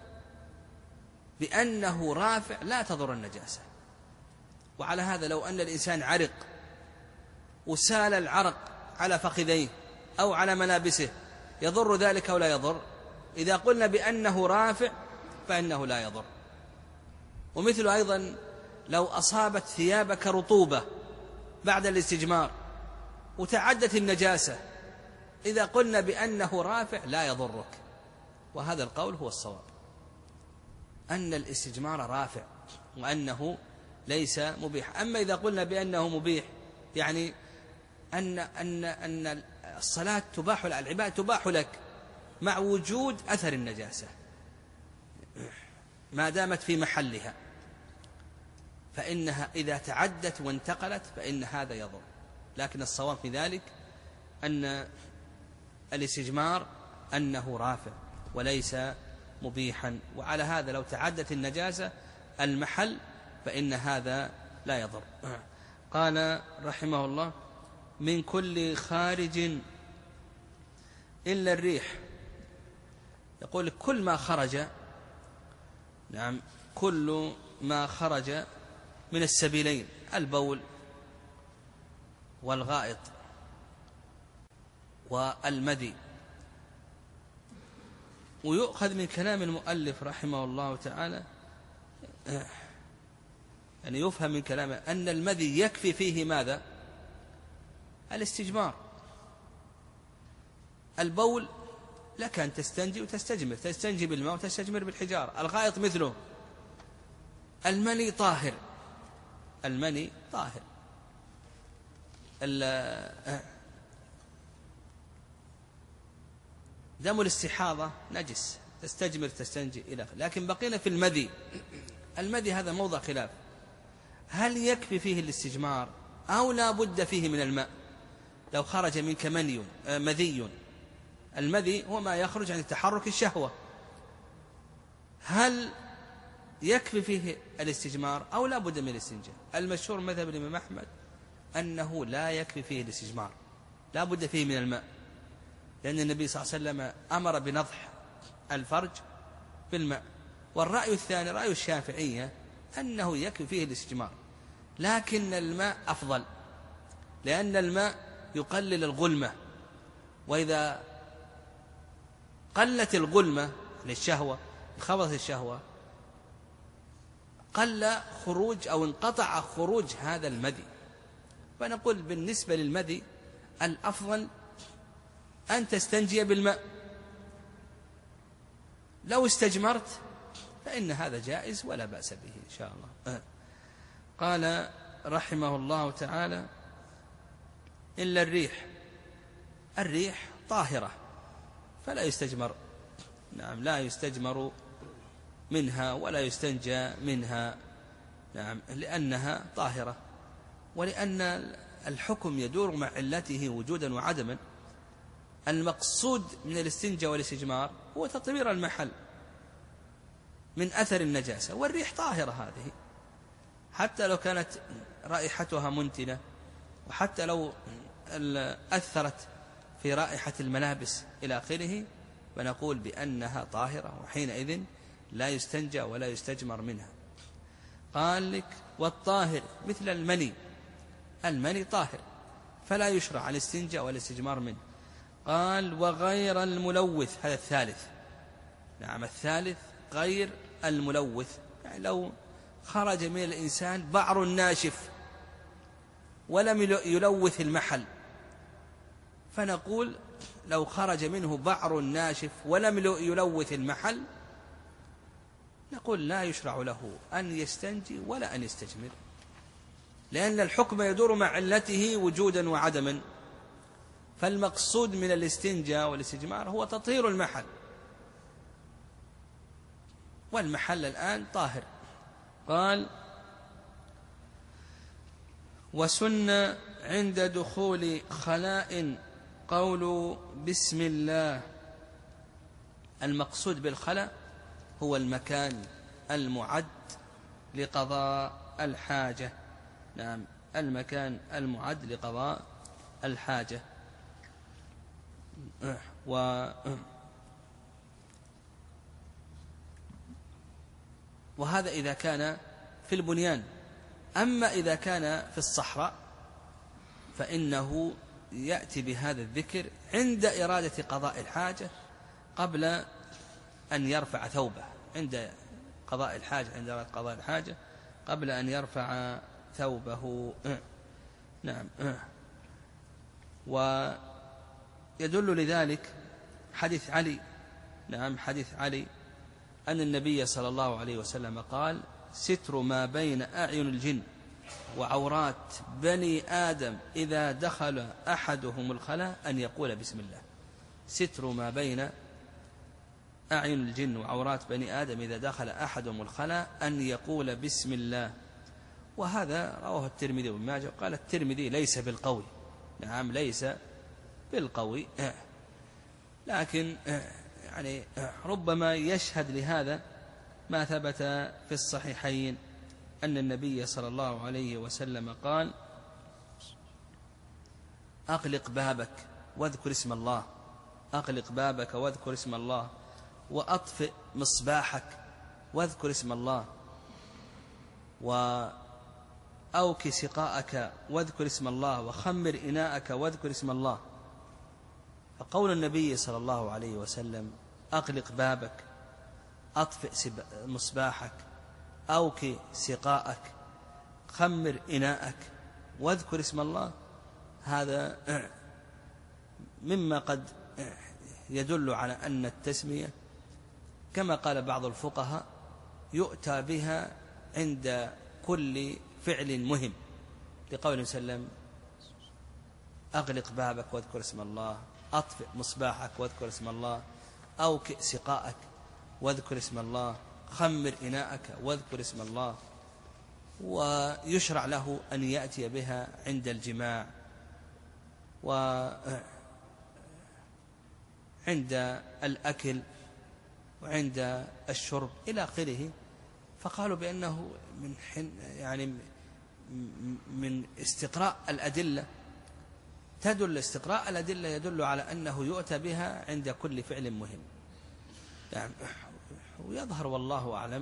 بأنه رافع لا تضر النجاسة. وعلى هذا لو أن الإنسان عرق وسال العرق على فخذيه أو على ملابسه يضر ذلك أو لا يضر؟ إذا قلنا بأنه رافع فإنه لا يضر. ومثل أيضا لو أصابت ثيابك رطوبة بعد الاستجمار وتعدت النجاسة، إذا قلنا بأنه رافع لا يضرك. وهذا القول هو الصواب، أن الاستجمار رافع وأنه ليس مبيح. أما إذا قلنا بأنه مبيح يعني أن الصلاة تباح، العبادة تباح لك مع وجود أثر النجاسة ما دامت في محلها، فإنها إذا تعدت وانتقلت فإن هذا يضر. لكن الصواب في ذلك أن الاستجمار أنه رافع وليس مبيحا. وعلى هذا لو تعدت النجاسة المحل فإن هذا لا يضر. قال رحمه الله: من كل خارج إلا الريح. يقول كل ما خرج، نعم، كل ما خرج من السبيلين، البول والغائط والمذي. ويؤخذ من كلام المؤلف رحمه الله تعالى، يعني يفهم من كلامه أن المذي يكفي فيه ماذا؟ الاستجمار. البول لك أن تستنجي وتستجمر، تستنجي بالماء وتستجمر بالحجارة. الغائط مثله. المني طاهر، المني طاهر. دم الاستحاضة نجس، تستجمر تستنجي إلى آخره. لكن بقينا في المذي. المذي هذا موضع خلاف، هل يكفي فيه الاستجمار أو لا بد فيه من الماء؟ لو خرج منك مذي، المذي هو ما يخرج عن تحرك الشهوة، هل يكفي فيه الاستجمار أو لا بد من الاستنجاء؟ المشهور مذهب الإمام أحمد أنه لا يكفي فيه الاستجمار، لا بد فيه من الماء، لأن النبي صلى الله عليه وسلم أمر بنضح الفرج بالماء. والرأي الثاني رأي الشافعية أنه يكفي فيه الاستجمار، لكن الماء أفضل، لأن الماء يقلل الغلمة، وإذا قلت الغلمة للشهوة، انخفضت الشهوة، قل خروج أو انقطع خروج هذا المذي. فنقول بالنسبة للمذي الأفضل أن تستنجي بالماء. لو استجمرت فإن هذا جائز ولا بأس به إن شاء الله. قال رحمه الله تعالى: إلا الريح. الريح طاهرة فلا يستجمر، نعم، لا يستجمر منها ولا يستنجى منها، نعم، لأنها طاهرة. ولأن الحكم يدور مع علته وجودا وعدما. المقصود من الاستنجاء والاستجمار هو تطهير المحل من أثر النجاسة، والريح طاهرة هذه، حتى لو كانت رائحتها منتنة، وحتى لو أثرت في رائحة الملابس إلى آخره، فنقول بأنها طاهرة، وحينئذ لا يستنجى ولا يستجمر منها. قال لك: والطاهر مثل المني. المني طاهر فلا يشرع الاستنجاء والاستجمار منه. قال: وغير الملوث. هذا الثالث، نعم، الثالث غير الملوث. يعني لو خرج من الإنسان بعر ناشف ولم يلوث المحل، فنقول لو خرج منه بعر ناشف ولم يلوث المحل، نقول لا يشرع له أن يستنجي ولا أن يستجمر، لأن الحكم يدور مع علته وجودا وعدما. فالمقصود من الاستنجاء والاستجمار هو تطهير المحل، والمحل الآن طاهر. قال: وسن عند دخول خلاء قول بسم الله. المقصود بالخلاء هو المكان المعد لقضاء الحاجة. نعم، المكان المعد لقضاء الحاجة. وهذا إذا كان في البنيان. أما إذا كان في الصحراء فإنه يأتي بهذا الذكر عند إرادة قضاء الحاجة قبل أن يرفع ثوبه، عند قضاء الحاجة، عند إرادة قضاء الحاجة قبل أن يرفع ثوبه. نعم. ويدل لذلك حديث علي، نعم، حديث علي أن النبي صلى الله عليه وسلم قال: ستر ما بين أعين الجن وعورات بني آدم إذا دخل أحدهم الخلاء أن يقول بسم الله. ستر ما بين أعين الجن وعورات بني آدم إذا دخل أحدهم الخلاء أن يقول بسم الله. وهذا رواه الترمذي وابن ماجه، قال الترمذي ليس بالقوي. نعم، ليس بالقوي، لكن يعني ربما يشهد لهذا ما ثبت في الصحيحين أن النبي صلى الله عليه وسلم قال: أغلق بابك واذكر اسم الله، أغلق بابك واذكر اسم الله، وأطفئ مصباحك واذكر اسم الله، وأوك سقاءك واذكر اسم الله، وخمر إناءك واذكر اسم الله. فقول النبي صلى الله عليه وسلم: أغلق بابك، أطفئ مصباحك، أوك سقاءك، خمر إناءك واذكر اسم الله، هذا مما قد يدل على أن التسمية كما قال بعض الفقهاء يؤتى بها عند كل فعل مهم، لقوله صلى الله عليه وسلم: أغلق بابك واذكر اسم الله، أطفئ مصباحك واذكر اسم الله، أوك سقاءك واذكر اسم الله، خمر إناءك واذكر اسم الله. ويشرع له أن يأتي بها عند الجماع وعند الأكل وعند الشرب إلى آخره. فقالوا بأنه من استقراء الأدلة استقراء الأدلة يدل على أنه يؤتى بها عند كل فعل مهم. نعم، ويظهر والله أعلم،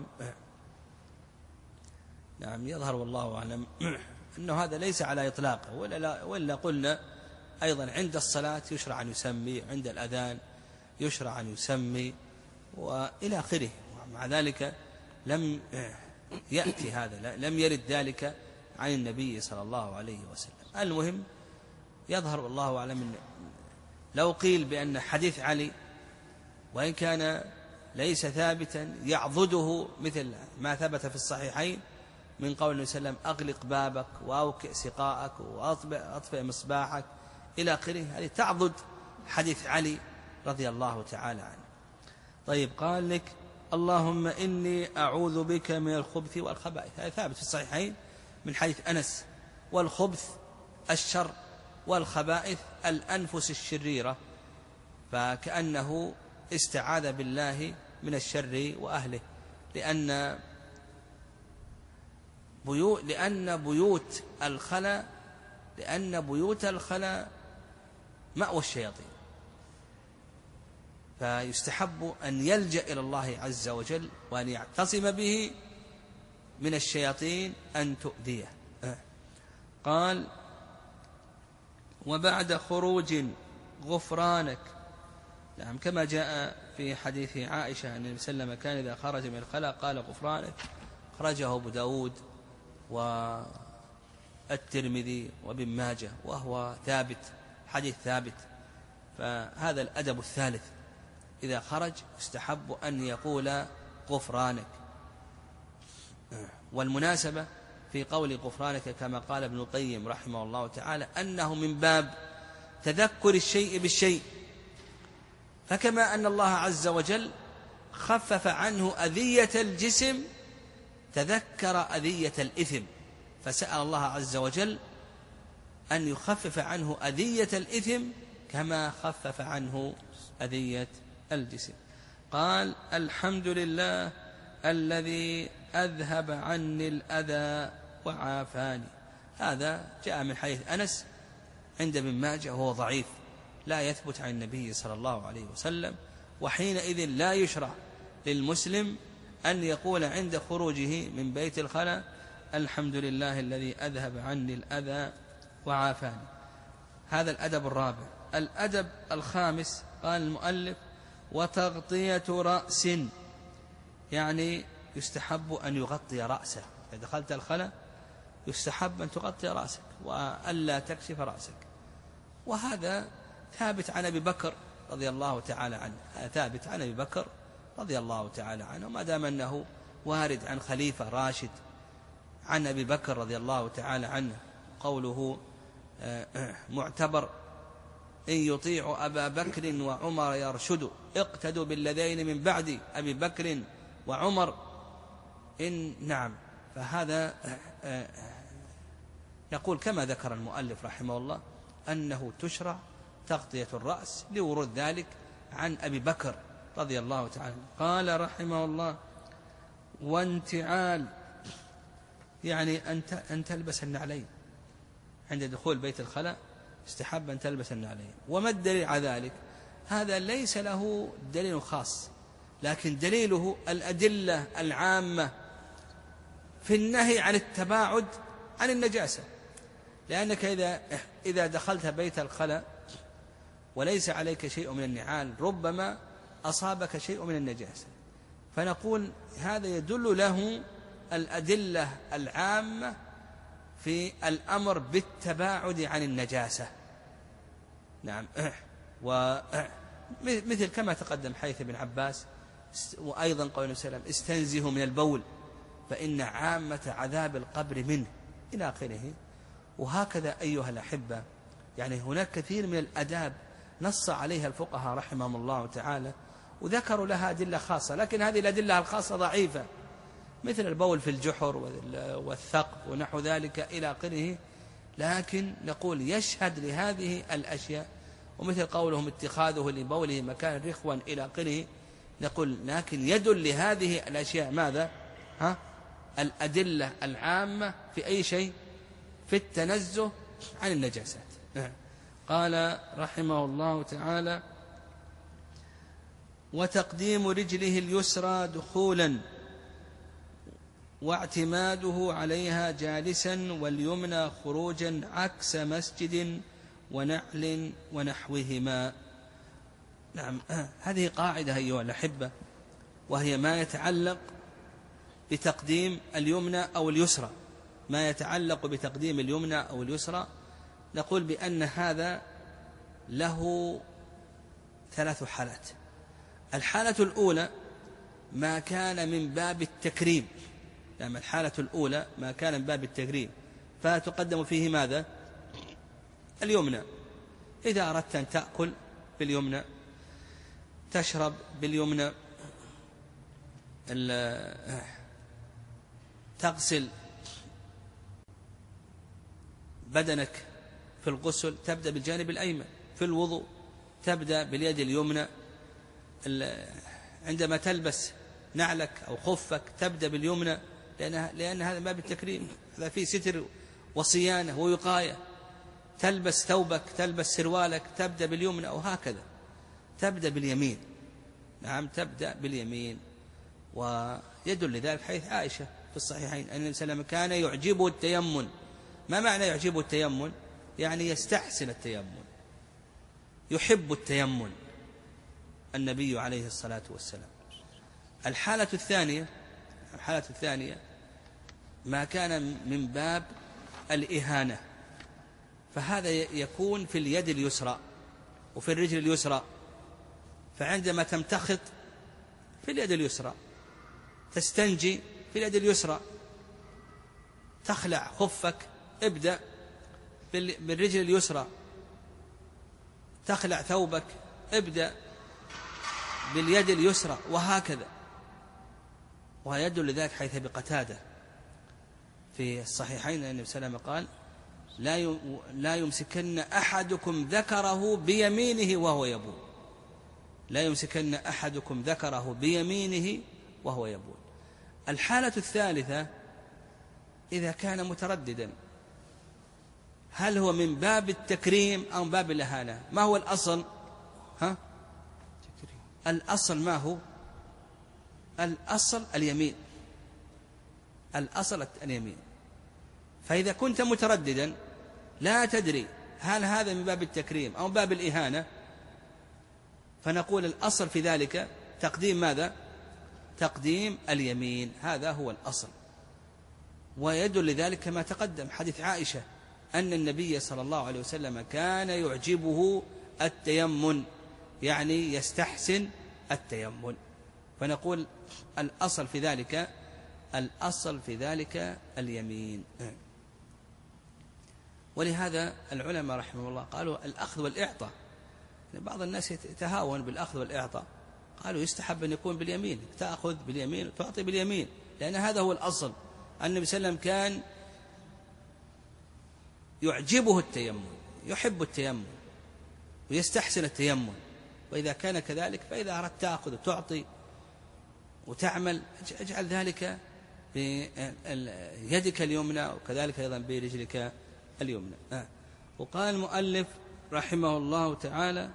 نعم، يظهر والله أعلم أنه هذا ليس على إطلاقه، ولا قلنا أيضا عند الصلاة يشرع أن يسمي، عند الأذان يشرع أن يسمي، وإلى آخره. مع ذلك لم يأتي هذا، لم يرد ذلك عن النبي صلى الله عليه وسلم. المهم يظهر والله أعلم لو قيل بأن حديث علي وإن كان ليس ثابتا يعضده مثل ما ثبت في الصحيحين من قول النبي صلى الله عليه وسلم: أغلق بابك وأوكئ سقاءك وأطفئ مصباحك إلى آخره، هذه تعضد حديث علي رضي الله تعالى عنه. طيب، قال لك: اللهم إني أعوذ بك من الخبث والخبائث، هذا ثابت في الصحيحين من حديث أنس. والخبث الشر، والخبائث الأنفس الشريرة، فكأنه استعاذ بالله من الشر وأهله، لأن بيوت الخلاء مأوى الشياطين، فيستحب أن يلجأ إلى الله عز وجل وأن يعتصم به من الشياطين أن تؤذيه. قال: وبعد خروج غفرانك. نعم، كما جاء في حديث عائشة أن النبي صلى الله عليه وسلم كان إذا خرج من الخلاء قال غفرانك، خرجه أبو داود والترمذي وابن ماجه، وهو ثابت، حديث ثابت. فهذا الأدب الثالث، إذا خرج يستحب أن يقول غفرانك. والمناسبة في قول غفرانك كما قال ابن القيم رحمه الله تعالى أنه من باب تذكر الشيء بالشيء، فكما أن الله عز وجل خفف عنه أذية الجسم تذكر أذية الإثم، فسأل الله عز وجل أن يخفف عنه أذية الإثم كما خفف عنه أذية الجسم. قال: الحمد لله الذي أذهب عني الأذى وعافاني. هذا جاء من حديث أنس عند ابن ماجه وهو ضعيف لا يثبت عن النبي صلى الله عليه وسلم، وحينئذ لا يشرع للمسلم أن يقول عند خروجه من بيت الخلاء الحمد لله الذي أذهب عني الأذى وعافاني. هذا الأدب الرابع. الأدب الخامس قال المؤلف وتغطية رأس، يعني يستحب أن يغطي رأسه. إذا دخلت الخلاء يستحب أن تغطي رأسك وألا تكشف رأسك، وهذا ثابت عن أبي بكر رضي الله تعالى عنه. هذا ثابت عن أبي بكر رضي الله تعالى عنه، ما دام أنه وارد عن خليفة راشد عن أبي بكر رضي الله تعالى عنه قوله معتبر إن يطيع أبا بكر وعمر يرشد اقتدوا بالذين من بعد أبي بكر وعمر إن نعم. فهذا يقول كما ذكر المؤلف رحمه الله أنه تشرع تغطية الرأس لورود ذلك عن أبي بكر رضي الله تعالى. قال رحمه الله وانتعال، يعني أن تلبس النعلين عند دخول بيت الخلاء، استحب أن تلبس النعلين. وما الدليل على ذلك؟ هذا ليس له دليل خاص، لكن دليله الأدلة العامة في النهي عن التباعد عن النجاسة. لأنك إذا دخلت بيت الخلاء وليس عليك شيء من النعال ربما أصابك شيء من النجاسة، فنقول هذا يدل له الأدلة العامة في الأمر بالتباعد عن النجاسة. نعم. ومثل كما تقدم حديث ابن عباس، وأيضا قول النبي صلى الله عليه وسلم استنزهوا من البول فإن عامة عذاب القبر منه إلى آخره. وهكذا أيها الأحبة، يعني هناك كثير من الأداب نص عليها الفقهاء رحمهم الله تعالى وذكروا لها أدلة خاصة، لكن هذه الأدلة الخاصة ضعيفة، مثل البول في الجحر والثقب ونحو ذلك إلى آخره. لكن نقول يشهد لهذه الأشياء، ومثل قولهم اتخاذه لبوله مكان رخوا إلى آخره، نقول لكن يدل لهذه الأشياء ماذا؟ الأدلة العامة في أي شيء؟ في التنزه عن النجاسات. قال رحمه الله تعالى وتقديم رجله اليسرى دخولا واعتماده عليها جالسا، واليمنى خروجا عكس مسجد ونعل ونحوهما. نعم. هذه قاعدة أيها الأحبة، وهي ما يتعلق بتقديم اليمنى أو اليسرى. ما يتعلق بتقديم اليمنى أو اليسرى نقول بأن هذا له ثلاث حالات. الحالة الأولى ما كان من باب التكريم، يعني الحالة الأولى ما كان من باب التكريم فتقدم فيه ماذا؟ اليمنى. إذا أردت أن تأكل باليمنى، تشرب باليمنى، تغسل بدنك في الغسل تبدأ بالجانب الأيمن، في الوضوء تبدأ باليد اليمنى، عندما تلبس نعلك أو خفك تبدأ باليمنى، لأن هذا باب التكريم، هذا فيه ستر وصيانة ووقاية. تلبس ثوبك، تلبس سروالك، تبدأ باليمنى، أو هكذا تبدأ باليمين. نعم، تبدأ باليمين. ويدل لذلك حديث عائشة في الصحيحين أن النبي صلى الله عليه وسلم كان يعجبه التيمن. ما معنى يعجبه التيمن؟ يعني يستحسن التيمن، يحب التيمن النبي عليه الصلاة والسلام. الحالة الثانية ما كان من باب الإهانة، فهذا يكون في اليد اليسرى وفي الرجل اليسرى. فعندما تمتخط في اليد اليسرى، تستنجي في اليد اليسرى، تخلع خفك ابدأ بالرجل اليسرى، تخلع ثوبك ابدأ باليد اليسرى، وهكذا. ويدل لذلك حيث بقتادة في الصحيحين أن النبي صلى الله عليه وسلم قال لا يمسكن أحدكم ذكره بيمينه وهو يبول. لا يمسكن أحدكم ذكره بيمينه وهو يبول. الحالة الثالثة إذا كان مترددا هل هو من باب التكريم أو من باب الإهانة؟ ما هو الأصل؟ الأصل ما هو؟ الأصل اليمين، الأصل اليمين. فإذا كنت مترددا لا تدري هل هذا من باب التكريم أو من باب الإهانة، فنقول الأصل في ذلك تقديم ماذا؟ تقديم اليمين، هذا هو الأصل. ويدل لذلك كما تقدم حديث عائشة أن النبي صلى الله عليه وسلم كان يعجبه التيمن، يعني يستحسن التيمن. فنقول الأصل في ذلك، الأصل في ذلك اليمين. ولهذا العلماء رحمه الله قالوا الأخذ والإعطاء، بعض الناس يتهاون بالأخذ والإعطاء، قالوا يستحب أن يكون باليمين، تأخذ باليمين وتعطي باليمين، لأن هذا هو الأصل. النبي صلى الله عليه وسلم كان يعجبه التيمم، يحب التيمم ويستحسن التيمم. وإذا كان كذلك فإذا أردت تأخذ وتعطي وتعمل اجعل ذلك بيدك اليمنى وكذلك أيضا برجلك اليمنى. وقال المؤلف رحمه الله تعالى: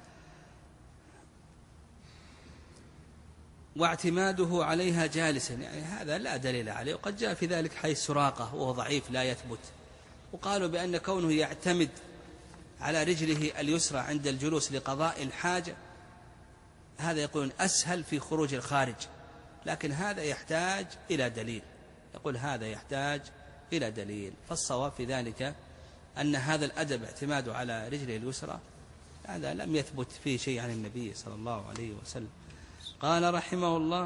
واعتماده عليها جالسا، يعني هذا لا دليل عليه، وقد جاء في ذلك حديث سراقة وهو ضعيف لا يثبت. وقالوا بأن كونه يعتمد على رجله اليسرى عند الجلوس لقضاء الحاجة هذا يقولون أسهل في خروج الخارج، لكن هذا يحتاج إلى دليل، يقول هذا يحتاج إلى دليل. فالصواب في ذلك أن هذا الأدب اعتماده على رجله اليسرى هذا لم يثبت فيه شيء عن النبي صلى الله عليه وسلم. قال رحمه الله: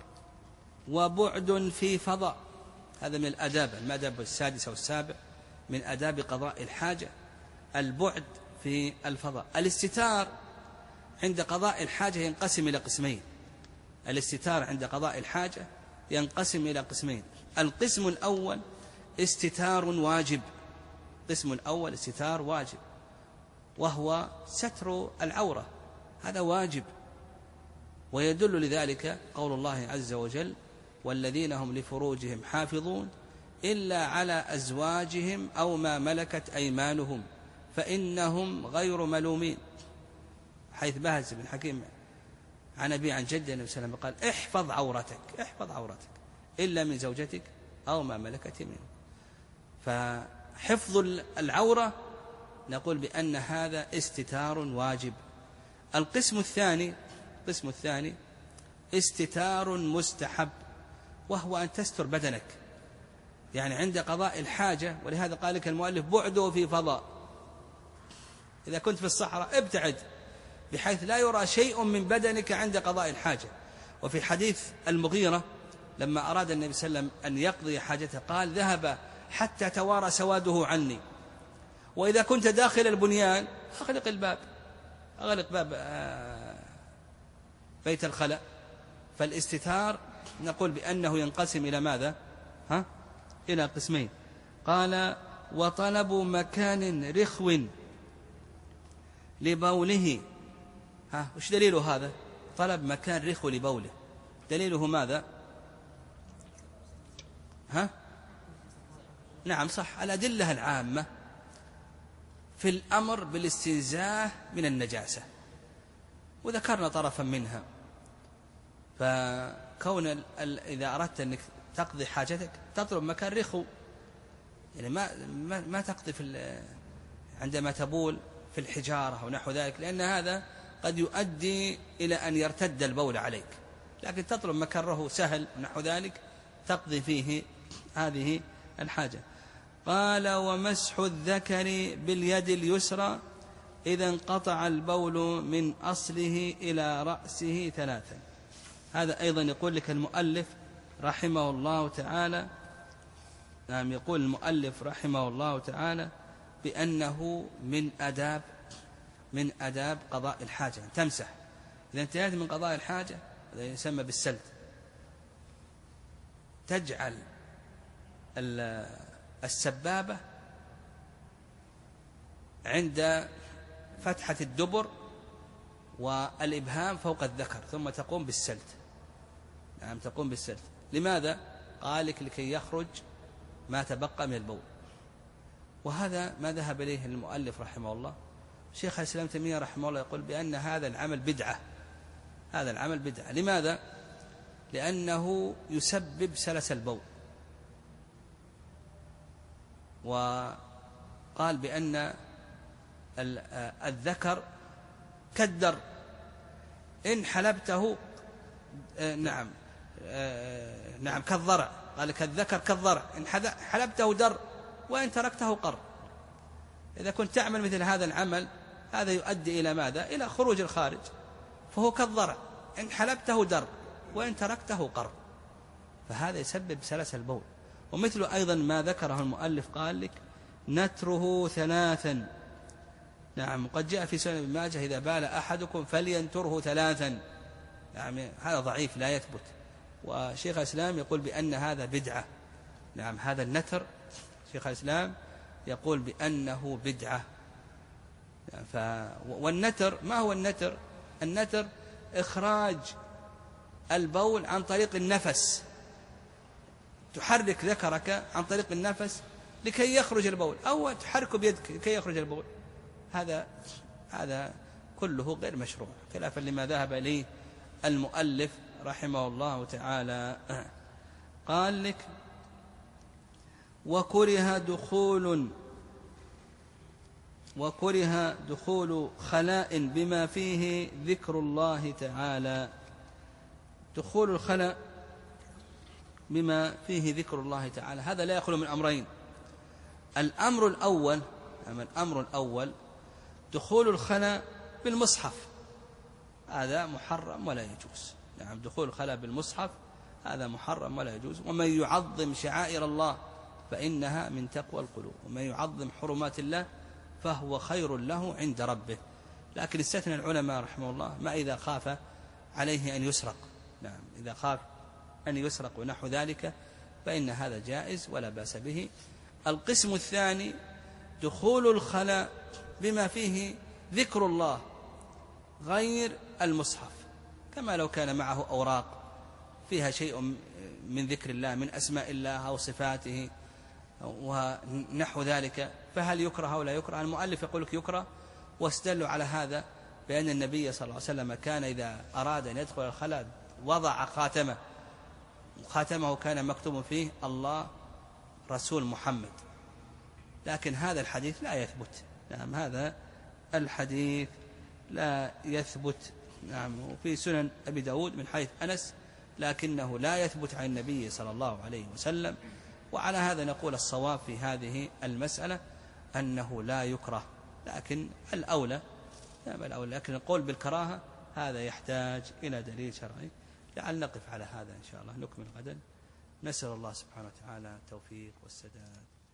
وبعد في فضاء، هذا من الآداب، المادب السادس والسابع من آداب قضاء الحاجة، البعد في الفضاء. الاستتار عند قضاء الحاجة ينقسم إلى قسمين، الاستتار عند قضاء الحاجة ينقسم إلى قسمين. القسم الأول استتار واجب، القسم الأول استتار واجب، وهو ستر العورة، هذا واجب. ويدل لذلك قول الله عز وجل: والذين هم لفروجهم حافظون إلا على أزواجهم أو ما ملكت أيمانهم فإنهم غير ملومين، حيث بهز بن حكيم عن أبي عن جده النبي صلى الله عليه وسلم قال: احفظ عورتك، احفظ عورتك إلا من زوجتك أو ما ملكت يمينك. فحفظ العورة نقول بأن هذا استتار واجب. القسم الثاني استتار مستحب، وهو أن تستر بدنك، يعني عند قضاء الحاجة. ولهذا قال لك المؤلف: بعده في فضاء، إذا كنت في الصحراء ابتعد بحيث لا يرى شيء من بدنك عند قضاء الحاجة. وفي حديث المغيرة لما أراد النبي صلى الله عليه وسلم أن يقضي حاجته قال: ذهب حتى توارى سواده عني. وإذا كنت داخل البنيان أغلق الباب، أغلق باب بيت الخلاء. فالاستتار نقول بأنه ينقسم إلى ماذا؟ إلى قسمين. قال: وطلب مكان رخو لبوله. وش دليله هذا؟ طلب مكان رخو لبوله، دليله ماذا؟ نعم صح، الأدلة العامة في الأمر بالاستنزاه من النجاسة، وذكرنا طرفا منها. فكون إذا أردت أنك تقضي حاجتك تطلب مكان رخو، يعني ما تقضي عندما تبول في الحجارة أو نحو ذلك، لأن هذا قد يؤدي إلى أن يرتد البول عليك، لكن تطلب مكان رخو سهل ونحو ذلك تقضي فيه هذه الحاجة. قال: ومسح الذكر باليد اليسرى إذا انقطع البول من أصله إلى رأسه 3. هذا أيضا يقول لك المؤلف رحمه الله تعالى، نعم يقول المؤلف رحمه الله تعالى بأنه من أداب قضاء الحاجة، تمسح إذا انتهيت من قضاء الحاجة، هذا يسمى بالسلت، تجعل السبابة عند فتحة الدبر والإبهام فوق الذكر، ثم تقوم بالسلت. نعم تقوم بالسلت، لماذا؟ قال لك لكي يخرج ما تبقى من البول. وهذا ما ذهب إليه المؤلف رحمه الله. شيخ الإسلام تيمية رحمه الله يقول بأن هذا العمل بدعة. هذا العمل بدعة. لماذا؟ لأنه يسبب سلس البول. وقال بأن الذكر كالدر إن حلبته نعم كالضرع. قال لك الذكر كالضرع إن حلبته در وإن تركته قر. إذا كنت تعمل مثل هذا العمل هذا يؤدي إلى ماذا؟ إلى خروج الخارج. فهو كالضرع إن حلبته در وإن تركته قر. فهذا يسبب سلس البول. ومثل أيضا ما ذكره المؤلف قال لك نتره 3. نعم قد جاء في سنن ابن ماجه إذا بال أحدكم فلينتره 3. يعني هذا ضعيف لا يثبت. وشيخ الإسلام يقول بأن هذا بدعة. نعم هذا النتر شيخ الإسلام يقول بأنه بدعة. والنتر ما هو النتر؟ النتر إخراج البول عن طريق النفس. تحرك ذكرك عن طريق النفس لكي يخرج البول أو تحركه بيدك لكي يخرج البول. هذا كله غير مشروع خلافا لما ذهب إليه المؤلف رحمه الله تعالى. قال لك وكره دخول خلاء بما فيه ذكر الله تعالى. دخول الخلاء بما فيه ذكر الله تعالى هذا لا يخلو من أمرين. الأمر الأول دخول الخلاء بالمصحف هذا محرم ولا يجوز. نعم دخول الخلاء بالمصحف هذا محرم ولا يجوز. ومن يعظم شعائر الله فإنها من تقوى القلوب ومن يعظم حرمات الله فهو خير له عند ربه. لكن استثنى العلماء رحمه الله ما إذا خاف عليه أن يسرق. نعم إذا خاف أن يسرق ونحو ذلك فإن هذا جائز ولا بأس به. القسم الثاني دخول الخلاء بما فيه ذكر الله غير المصحف كما لو كان معه أوراق فيها شيء من ذكر الله من أسماء الله أو صفاته ونحو ذلك. فهل يكره أو لا يكره؟ المؤلف يقول لك يكره. واستدلوا على هذا بأن النبي صلى الله عليه وسلم كان إذا أراد أن يدخل الخلاء وضع خاتمه كان مكتوب فيه الله رسول محمد. لكن هذا الحديث لا يثبت. نعم هذا الحديث لا يثبت. نعم وفي سنن أبي داود من حيث أنس لكنه لا يثبت عن النبي صلى الله عليه وسلم. وعلى هذا نقول الصواب في هذه المسألة أنه لا يكره. لكن الأولى لكن القول بالكراهة هذا يحتاج إلى دليل شرعي. لعل نقف على هذا إن شاء الله نكمل غدا. نسأل الله سبحانه وتعالى التوفيق والسداد.